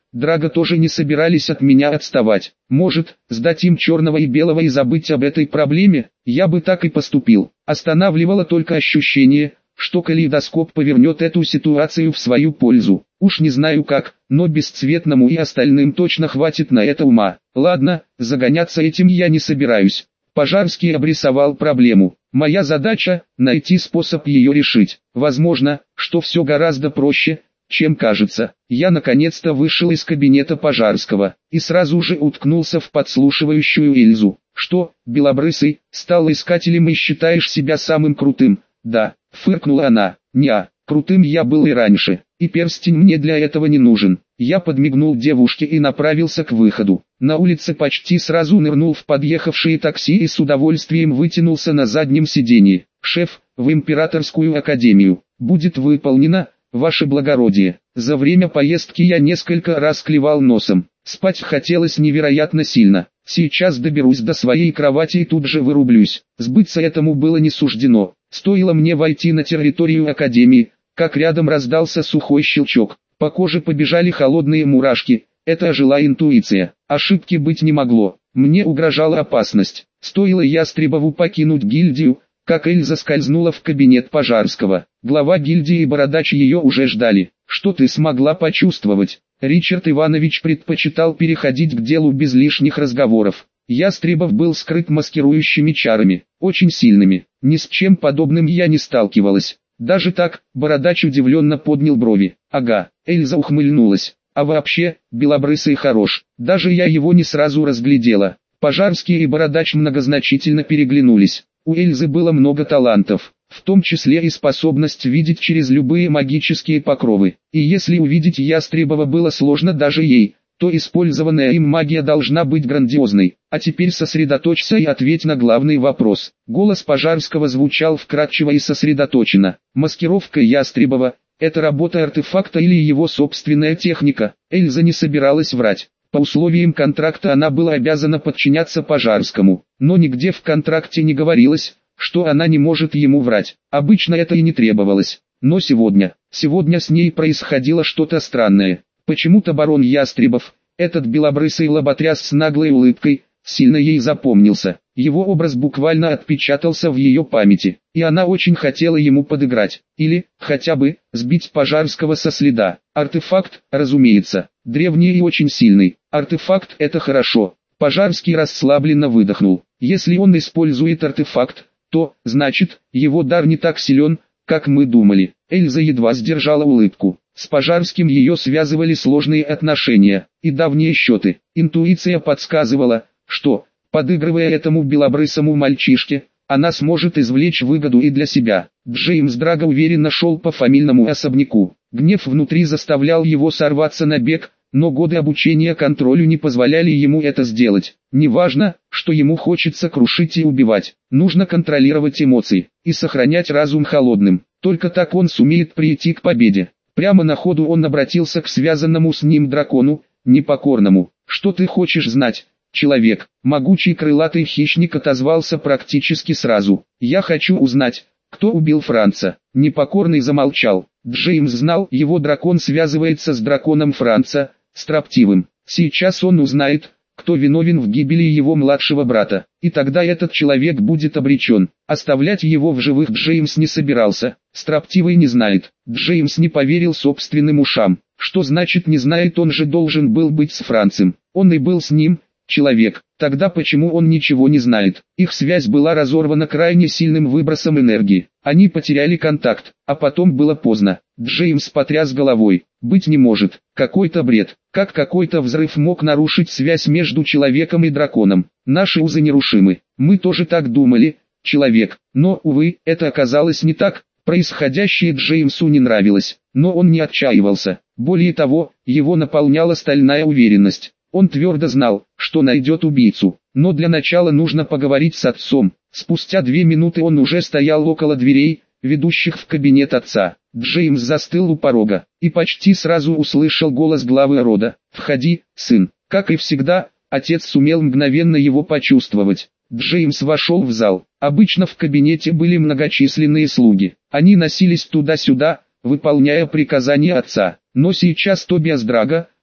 Драго тоже не собирались от меня отставать. Может, сдать им черного и белого и забыть об этой проблеме? Я бы так и поступил. Останавливало только ощущение, что калейдоскоп повернет эту ситуацию в свою пользу. Уж не знаю как, но Бесцветному и остальным точно хватит на это ума. Ладно, загоняться этим я не собираюсь. Пожарский обрисовал проблему. Моя задача – найти способ ее решить. Возможно, что все гораздо проще, чем кажется. Я наконец-то вышел из кабинета Пожарского и сразу же уткнулся в подслушивающую Эльзу. «Что, белобрысый, стал искателем и считаешь себя самым крутым?» «Да», — фыркнула она. «Неа, крутым я был и раньше, и перстень мне для этого не нужен». Я подмигнул девушке и направился к выходу. На улице почти сразу нырнул в подъехавшее такси и с удовольствием вытянулся на заднем сиденье. «Шеф, в Императорскую академию. Будет выполнено, ваше благородие». За время поездки я несколько раз клевал носом. Спать хотелось невероятно сильно. Сейчас доберусь до своей кровати и тут же вырублюсь. Сбыться этому было не суждено. Стоило мне войти на территорию академии, как рядом раздался сухой щелчок. По коже побежали холодные мурашки. Это ожила интуиция. Ошибки быть не могло. Мне угрожала опасность. Стоило Ястребову покинуть гильдию, как Эльза скользнула в кабинет Пожарского. Глава гильдии и бородач ее уже ждали. «Что ты смогла почувствовать?» Ричард Иванович предпочитал переходить к делу без лишних разговоров. Ястребов был скрыт маскирующими чарами, очень сильными. Ни с чем подобным я не сталкивалась. Даже так, бородач удивленно поднял брови. «Ага», Эльза ухмыльнулась. «А вообще, белобрысый хорош. Даже я его не сразу разглядела». Пожарский и бородач многозначительно переглянулись. У Эльзы было много талантов, в том числе и способность видеть через любые магические покровы. И если увидеть Ястребова было сложно даже ей, то использованная им магия должна быть грандиозной. А теперь сосредоточься и ответь на главный вопрос. Голос Пожарского звучал вкратчиво и сосредоточенно. Маскировка Ястребова – это работа артефакта или его собственная техника? Эльза не собиралась врать. По условиям контракта она была обязана подчиняться Пожарскому, но нигде в контракте не говорилось, что она не может ему врать. Обычно это и не требовалось. Но сегодня с ней происходило что-то странное. Почему-то барон Ястребов, этот белобрысый лоботряс с наглой улыбкой, сильно ей запомнился. Его образ буквально отпечатался в ее памяти, и она очень хотела ему подыграть, или, хотя бы, сбить Пожарского со следа. Артефакт, разумеется, древний и очень сильный. Артефакт – это хорошо. Пожарский расслабленно выдохнул. Если он использует артефакт, то, значит, его дар не так силен, как мы думали. Эльза едва сдержала улыбку. С Пожарским ее связывали сложные отношения и давние счеты. Интуиция подсказывала, что, подыгрывая этому белобрысому мальчишке, она сможет извлечь выгоду и для себя. Джеймс Драго уверенно шел по фамильному особняку. Гнев внутри заставлял его сорваться на бег, но годы обучения контролю не позволяли ему это сделать. Неважно, что ему хочется крушить и убивать, нужно контролировать эмоции и сохранять разум холодным. Только так он сумеет прийти к победе. Прямо на ходу он обратился к связанному с ним дракону, непокорному. «Что ты хочешь знать, человек?» Могучий крылатый хищник отозвался практически сразу. «Я хочу узнать, кто убил Франца». Непокорный замолчал. Джеймс знал, его дракон связывается с драконом Франца, строптивым. Сейчас он узнает, кто виновен в гибели его младшего брата, и тогда этот человек будет обречен. Оставлять его в живых Джеймс не собирался. Строптивый не знает. Джеймс не поверил собственным ушам. Что значит не знает, он же должен был быть с Францем. Он и был с ним, человек. Тогда почему он ничего не знает? Их связь была разорвана крайне сильным выбросом энергии. Они потеряли контакт, а потом было поздно. Джеймс потряс головой. Быть не может. Какой-то бред. Как какой-то взрыв мог нарушить связь между человеком и драконом? Наши узы нерушимы. Мы тоже так думали, человек. Но, увы, это оказалось не так. Происходящее Джеймсу не нравилось, но он не отчаивался. Более того, его наполняла стальная уверенность. Он твердо знал, что найдет убийцу, но для начала нужно поговорить с отцом. Спустя 2 минуты он уже стоял около дверей, ведущих в кабинет отца. Джеймс застыл у порога, и почти сразу услышал голос главы рода. «Входи, сын». Как и всегда, отец сумел мгновенно его почувствовать. Джеймс вошел в зал. Обычно в кабинете были многочисленные слуги. Они носились туда-сюда, выполняя приказания отца. Но сейчас Тобиас Драго,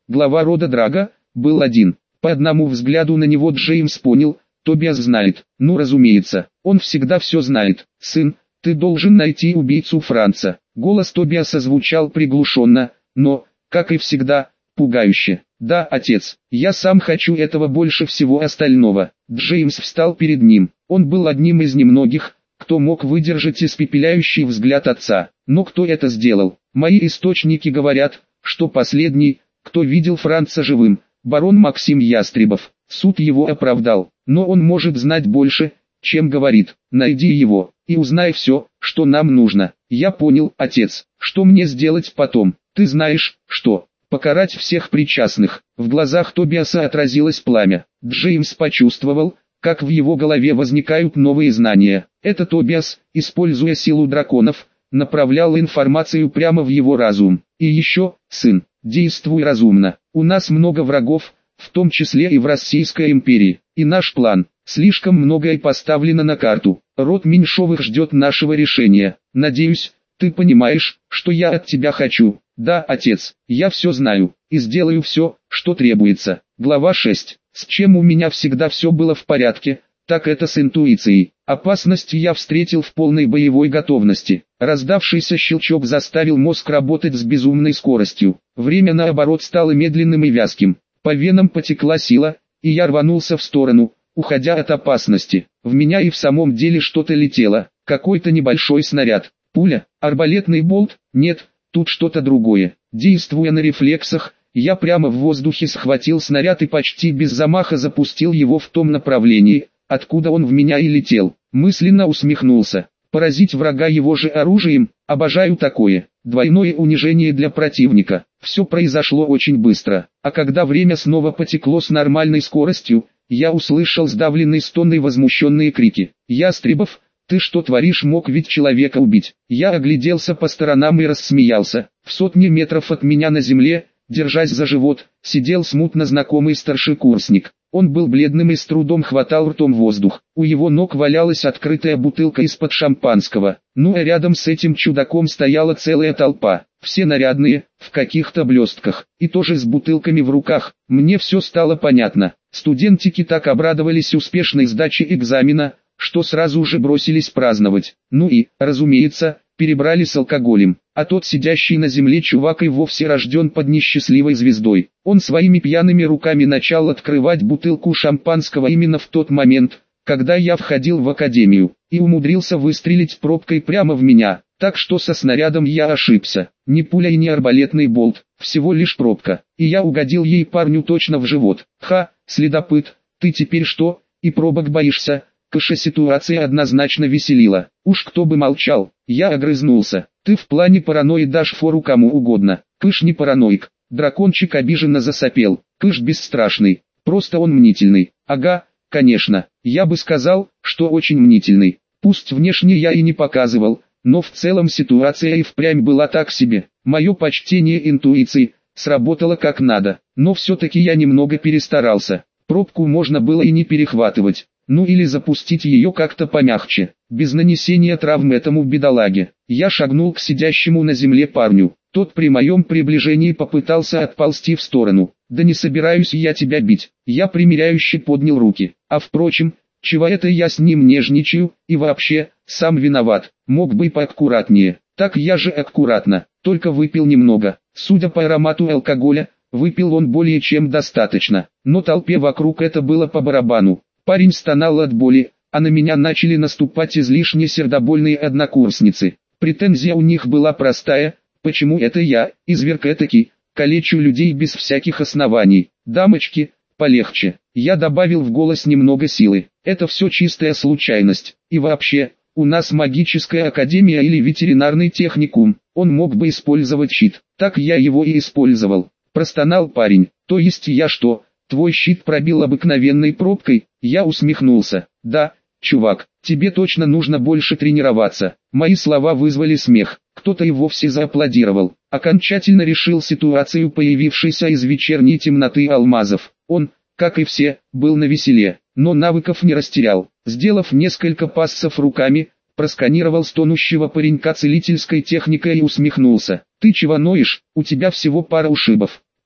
Глава рода Драга был один. По одному взгляду на него Джеймс понял, Тобиас знает. Ну разумеется, он всегда все знает. Сын, ты должен найти убийцу Франца. Голос Тобиаса звучал приглушенно, но, как и всегда, пугающе. Да, отец, я сам хочу этого больше всего остального. Джеймс встал перед ним. Он был одним из немногих, кто мог выдержать испепеляющий взгляд отца. Но кто это сделал? Мои источники говорят, что последний, кто видел Франца живым, барон Максим Ястребов. Суд его оправдал, но он может знать больше, чем говорит. Найди его, и узнай все, что нам нужно. Я понял, отец. Что мне сделать потом? Ты знаешь, что? Покарать всех причастных. В глазах Тобиаса отразилось пламя. Джеймс почувствовал, как в его голове возникают новые знания. Это Тобиас, используя силу драконов, направлял информацию прямо в его разум. И еще, сын, действуй разумно. У нас много врагов, в том числе и в Российской империи. И наш план, слишком многое поставлено на карту. Род Меньшовых ждет нашего решения. Надеюсь, ты понимаешь, что я от тебя хочу. Да, отец, я все знаю, и сделаю все, что требуется. Глава 6. С чем у меня всегда все было в порядке, так это с интуицией. Опасность я встретил в полной боевой готовности. Раздавшийся щелчок заставил мозг работать с безумной скоростью. Время наоборот стало медленным и вязким. По венам потекла сила, и я рванулся в сторону, уходя от опасности. В меня и в самом деле что-то летело, какой-то небольшой снаряд. Пуля, арбалетный болт, нет, тут что-то другое. Действуя на рефлексах, я прямо в воздухе схватил снаряд и почти без замаха запустил его в том направлении, откуда он в меня и летел. Мысленно усмехнулся. Поразить врага его же оружием, обожаю такое. Двойное унижение для противника. Все произошло очень быстро, а когда время снова потекло с нормальной скоростью, я услышал сдавленный стон и возмущенные крики. «Ястребов, ты что творишь? Мог ведь человека убить». Я огляделся по сторонам и рассмеялся. В сотне метров от меня на земле, держась за живот, сидел смутно знакомый старшекурсник. Он был бледным и с трудом хватал ртом воздух. У его ног валялась открытая бутылка из-под шампанского. Ну а рядом с этим чудаком стояла целая толпа. Все нарядные, в каких-то блестках, и тоже с бутылками в руках. Мне все стало понятно. Студентики так обрадовались успешной сдаче экзамена, что сразу же бросились праздновать. Ну и, разумеется, перебрали с алкоголем. А тот сидящий на земле чувак и вовсе рожден под несчастливой звездой. Он своими пьяными руками начал открывать бутылку шампанского именно в тот момент, когда я входил в академию, и умудрился выстрелить пробкой прямо в меня. Так что со снарядом я ошибся. Не пуля и не арбалетный болт, всего лишь пробка. И я угодил ей парню точно в живот. Ха, следопыт, ты теперь что, и пробок боишься? Кэша ситуация однозначно веселила. Уж кто бы молчал, я огрызнулся. Ты в плане паранойи дашь фору кому угодно. Кыш не параноик. Дракончик обиженно засопел. Кыш бесстрашный, просто он мнительный. Ага, конечно, я бы сказал, что очень мнительный. Пусть внешне я и не показывал, но в целом ситуация и впрямь была так себе. Мое почтение интуиции сработало как надо, но все-таки я немного перестарался. Пробку можно было и не перехватывать. Ну или запустить ее как-то помягче, без нанесения травм этому бедолаге. Я шагнул к сидящему на земле парню. Тот при моем приближении попытался отползти в сторону. Да не собираюсь я тебя бить. Я примиряюще поднял руки. А впрочем, чего это я с ним нежничаю, и вообще, сам виноват. Мог бы и поаккуратнее. Так я же аккуратно, только выпил немного. Судя по аромату алкоголя, выпил он более чем достаточно. Но толпе вокруг это было по барабану. Парень стонал от боли, а на меня начали наступать излишне сердобольные однокурсницы. Претензия у них была простая: почему это я, изверг этакий, калечу людей без всяких оснований. Дамочки, полегче. Я добавил в голос немного силы. Это все чистая случайность. И вообще, у нас магическая академия или ветеринарный техникум. Он мог бы использовать щит. Так я его и использовал. Простонал парень. То есть я что, твой щит пробил обыкновенной пробкой? Я усмехнулся. Да, чувак, тебе точно нужно больше тренироваться. Мои слова вызвали смех. Кто-то и вовсе зааплодировал. Окончательно решил ситуацию появившийся из вечерней темноты Алмазов. Он, как и все, был навеселе, но навыков не растерял. Сделав несколько пассов руками, просканировал стонущего паренька целительской техникой и усмехнулся. Ты чего ноешь? У тебя всего пара ушибов.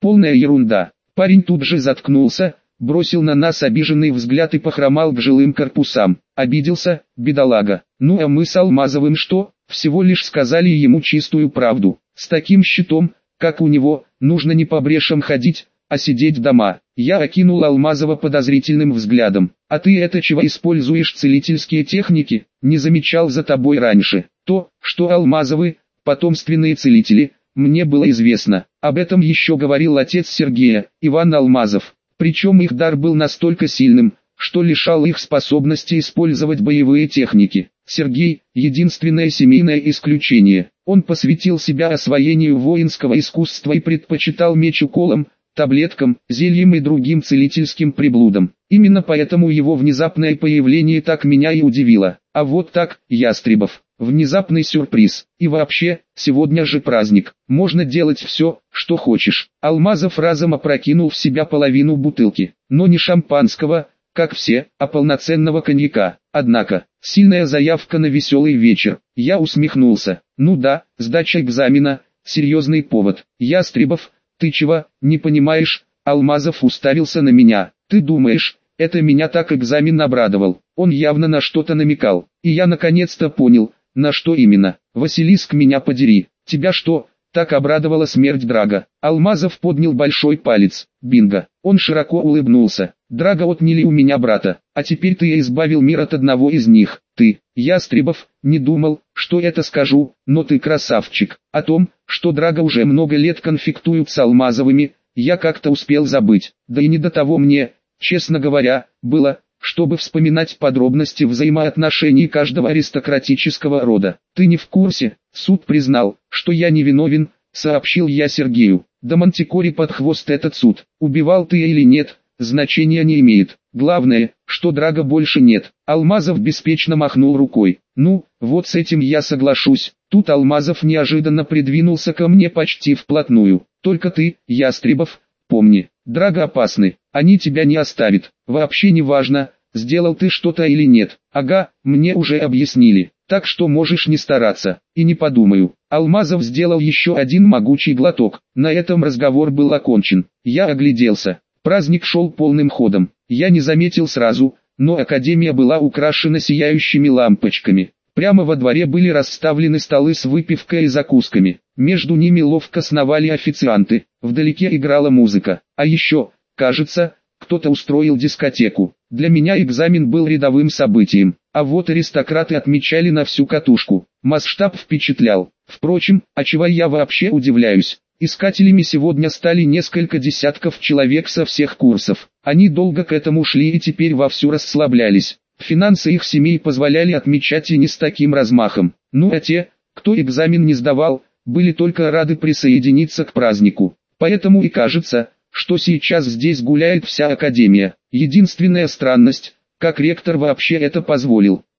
полная ерунда. Парень тут же заткнулся, бросил на нас обиженный взгляд и похромал к жилым корпусам. Обиделся, бедолага. Ну а мы с Алмазовым что? Всего лишь сказали ему чистую правду. С таким щитом, как у него, нужно не по брешам ходить, а сидеть дома. Я окинул Алмазова подозрительным взглядом. А ты это чего используешь целительские техники? Не замечал за тобой раньше. То, что Алмазовы, потомственные целители, мне было известно. Об этом еще говорил отец Сергея, Иван Алмазов. Причем их дар был настолько сильным, что лишал их способности использовать боевые техники. Сергей – единственное семейное исключение. Он посвятил себя освоению воинского искусства и предпочитал меч уколам, таблеткам, зельям и другим целительским приблудам. Именно поэтому его внезапное появление так меня и удивило. А вот так, Ястребов, внезапный сюрприз. И вообще, сегодня же праздник, можно делать все, что хочешь. Алмазов разом опрокинул в себя половину бутылки, но не шампанского, как все, а полноценного коньяка. Однако, сильная заявка на веселый вечер. Я усмехнулся. Ну да, сдача экзамена, серьезный повод. Ястребов, ты чего, не понимаешь? Алмазов уставился на меня. Ты думаешь, это меня так экзамен обрадовал? Он явно на что-то намекал. И я наконец-то понял, на что именно. Василиск, меня подери. Тебя что, так обрадовала смерть Драга? Алмазов поднял большой палец. Бинго. Он широко улыбнулся. Драга отняли у меня брата, а теперь ты избавил мир от одного из них. Ты, Ястребов, не думал, что это скажу, но ты красавчик. О том, что Драга уже много лет конфликтуют с Алмазовыми, я как-то успел забыть. Да и не до того мне, честно говоря, было, чтобы вспоминать подробности взаимоотношений каждого аристократического рода. Ты не в курсе? Суд признал, что я невиновен, сообщил я Сергею. Да Мантикоре под хвост этот суд. Убивал ты или нет, значения не имеет. Главное, что Драга больше нет. Алмазов беспечно махнул рукой. Ну, вот с этим я соглашусь. Тут Алмазов неожиданно придвинулся ко мне почти вплотную. Только ты, Ястребов, помни, Драга опасны, они тебя не оставят. Вообще не важно, сделал ты что-то или нет. Ага, мне уже объяснили, так что можешь не стараться. И не подумаю. Алмазов сделал еще один могучий глоток. На этом разговор был окончен. Я огляделся. Праздник шел полным ходом. Я не заметил сразу, но академия была украшена сияющими лампочками. Прямо во дворе были расставлены столы с выпивкой и закусками. Между ними ловко сновали официанты. Вдалеке играла музыка. А еще, кажется, кто-то устроил дискотеку. Для меня экзамен был рядовым событием. А вот аристократы отмечали на всю катушку. Масштаб впечатлял. Впрочем, а чего я вообще удивляюсь? Искателями сегодня стали несколько десятков человек со всех курсов. Они долго к этому шли и теперь вовсю расслаблялись. Финансы их семей позволяли отмечать и не с таким размахом. Ну а те, кто экзамен не сдавал, были только рады присоединиться к празднику. Поэтому и кажется, что сейчас здесь гуляет вся академия. Единственная странность, как ректор вообще это позволил.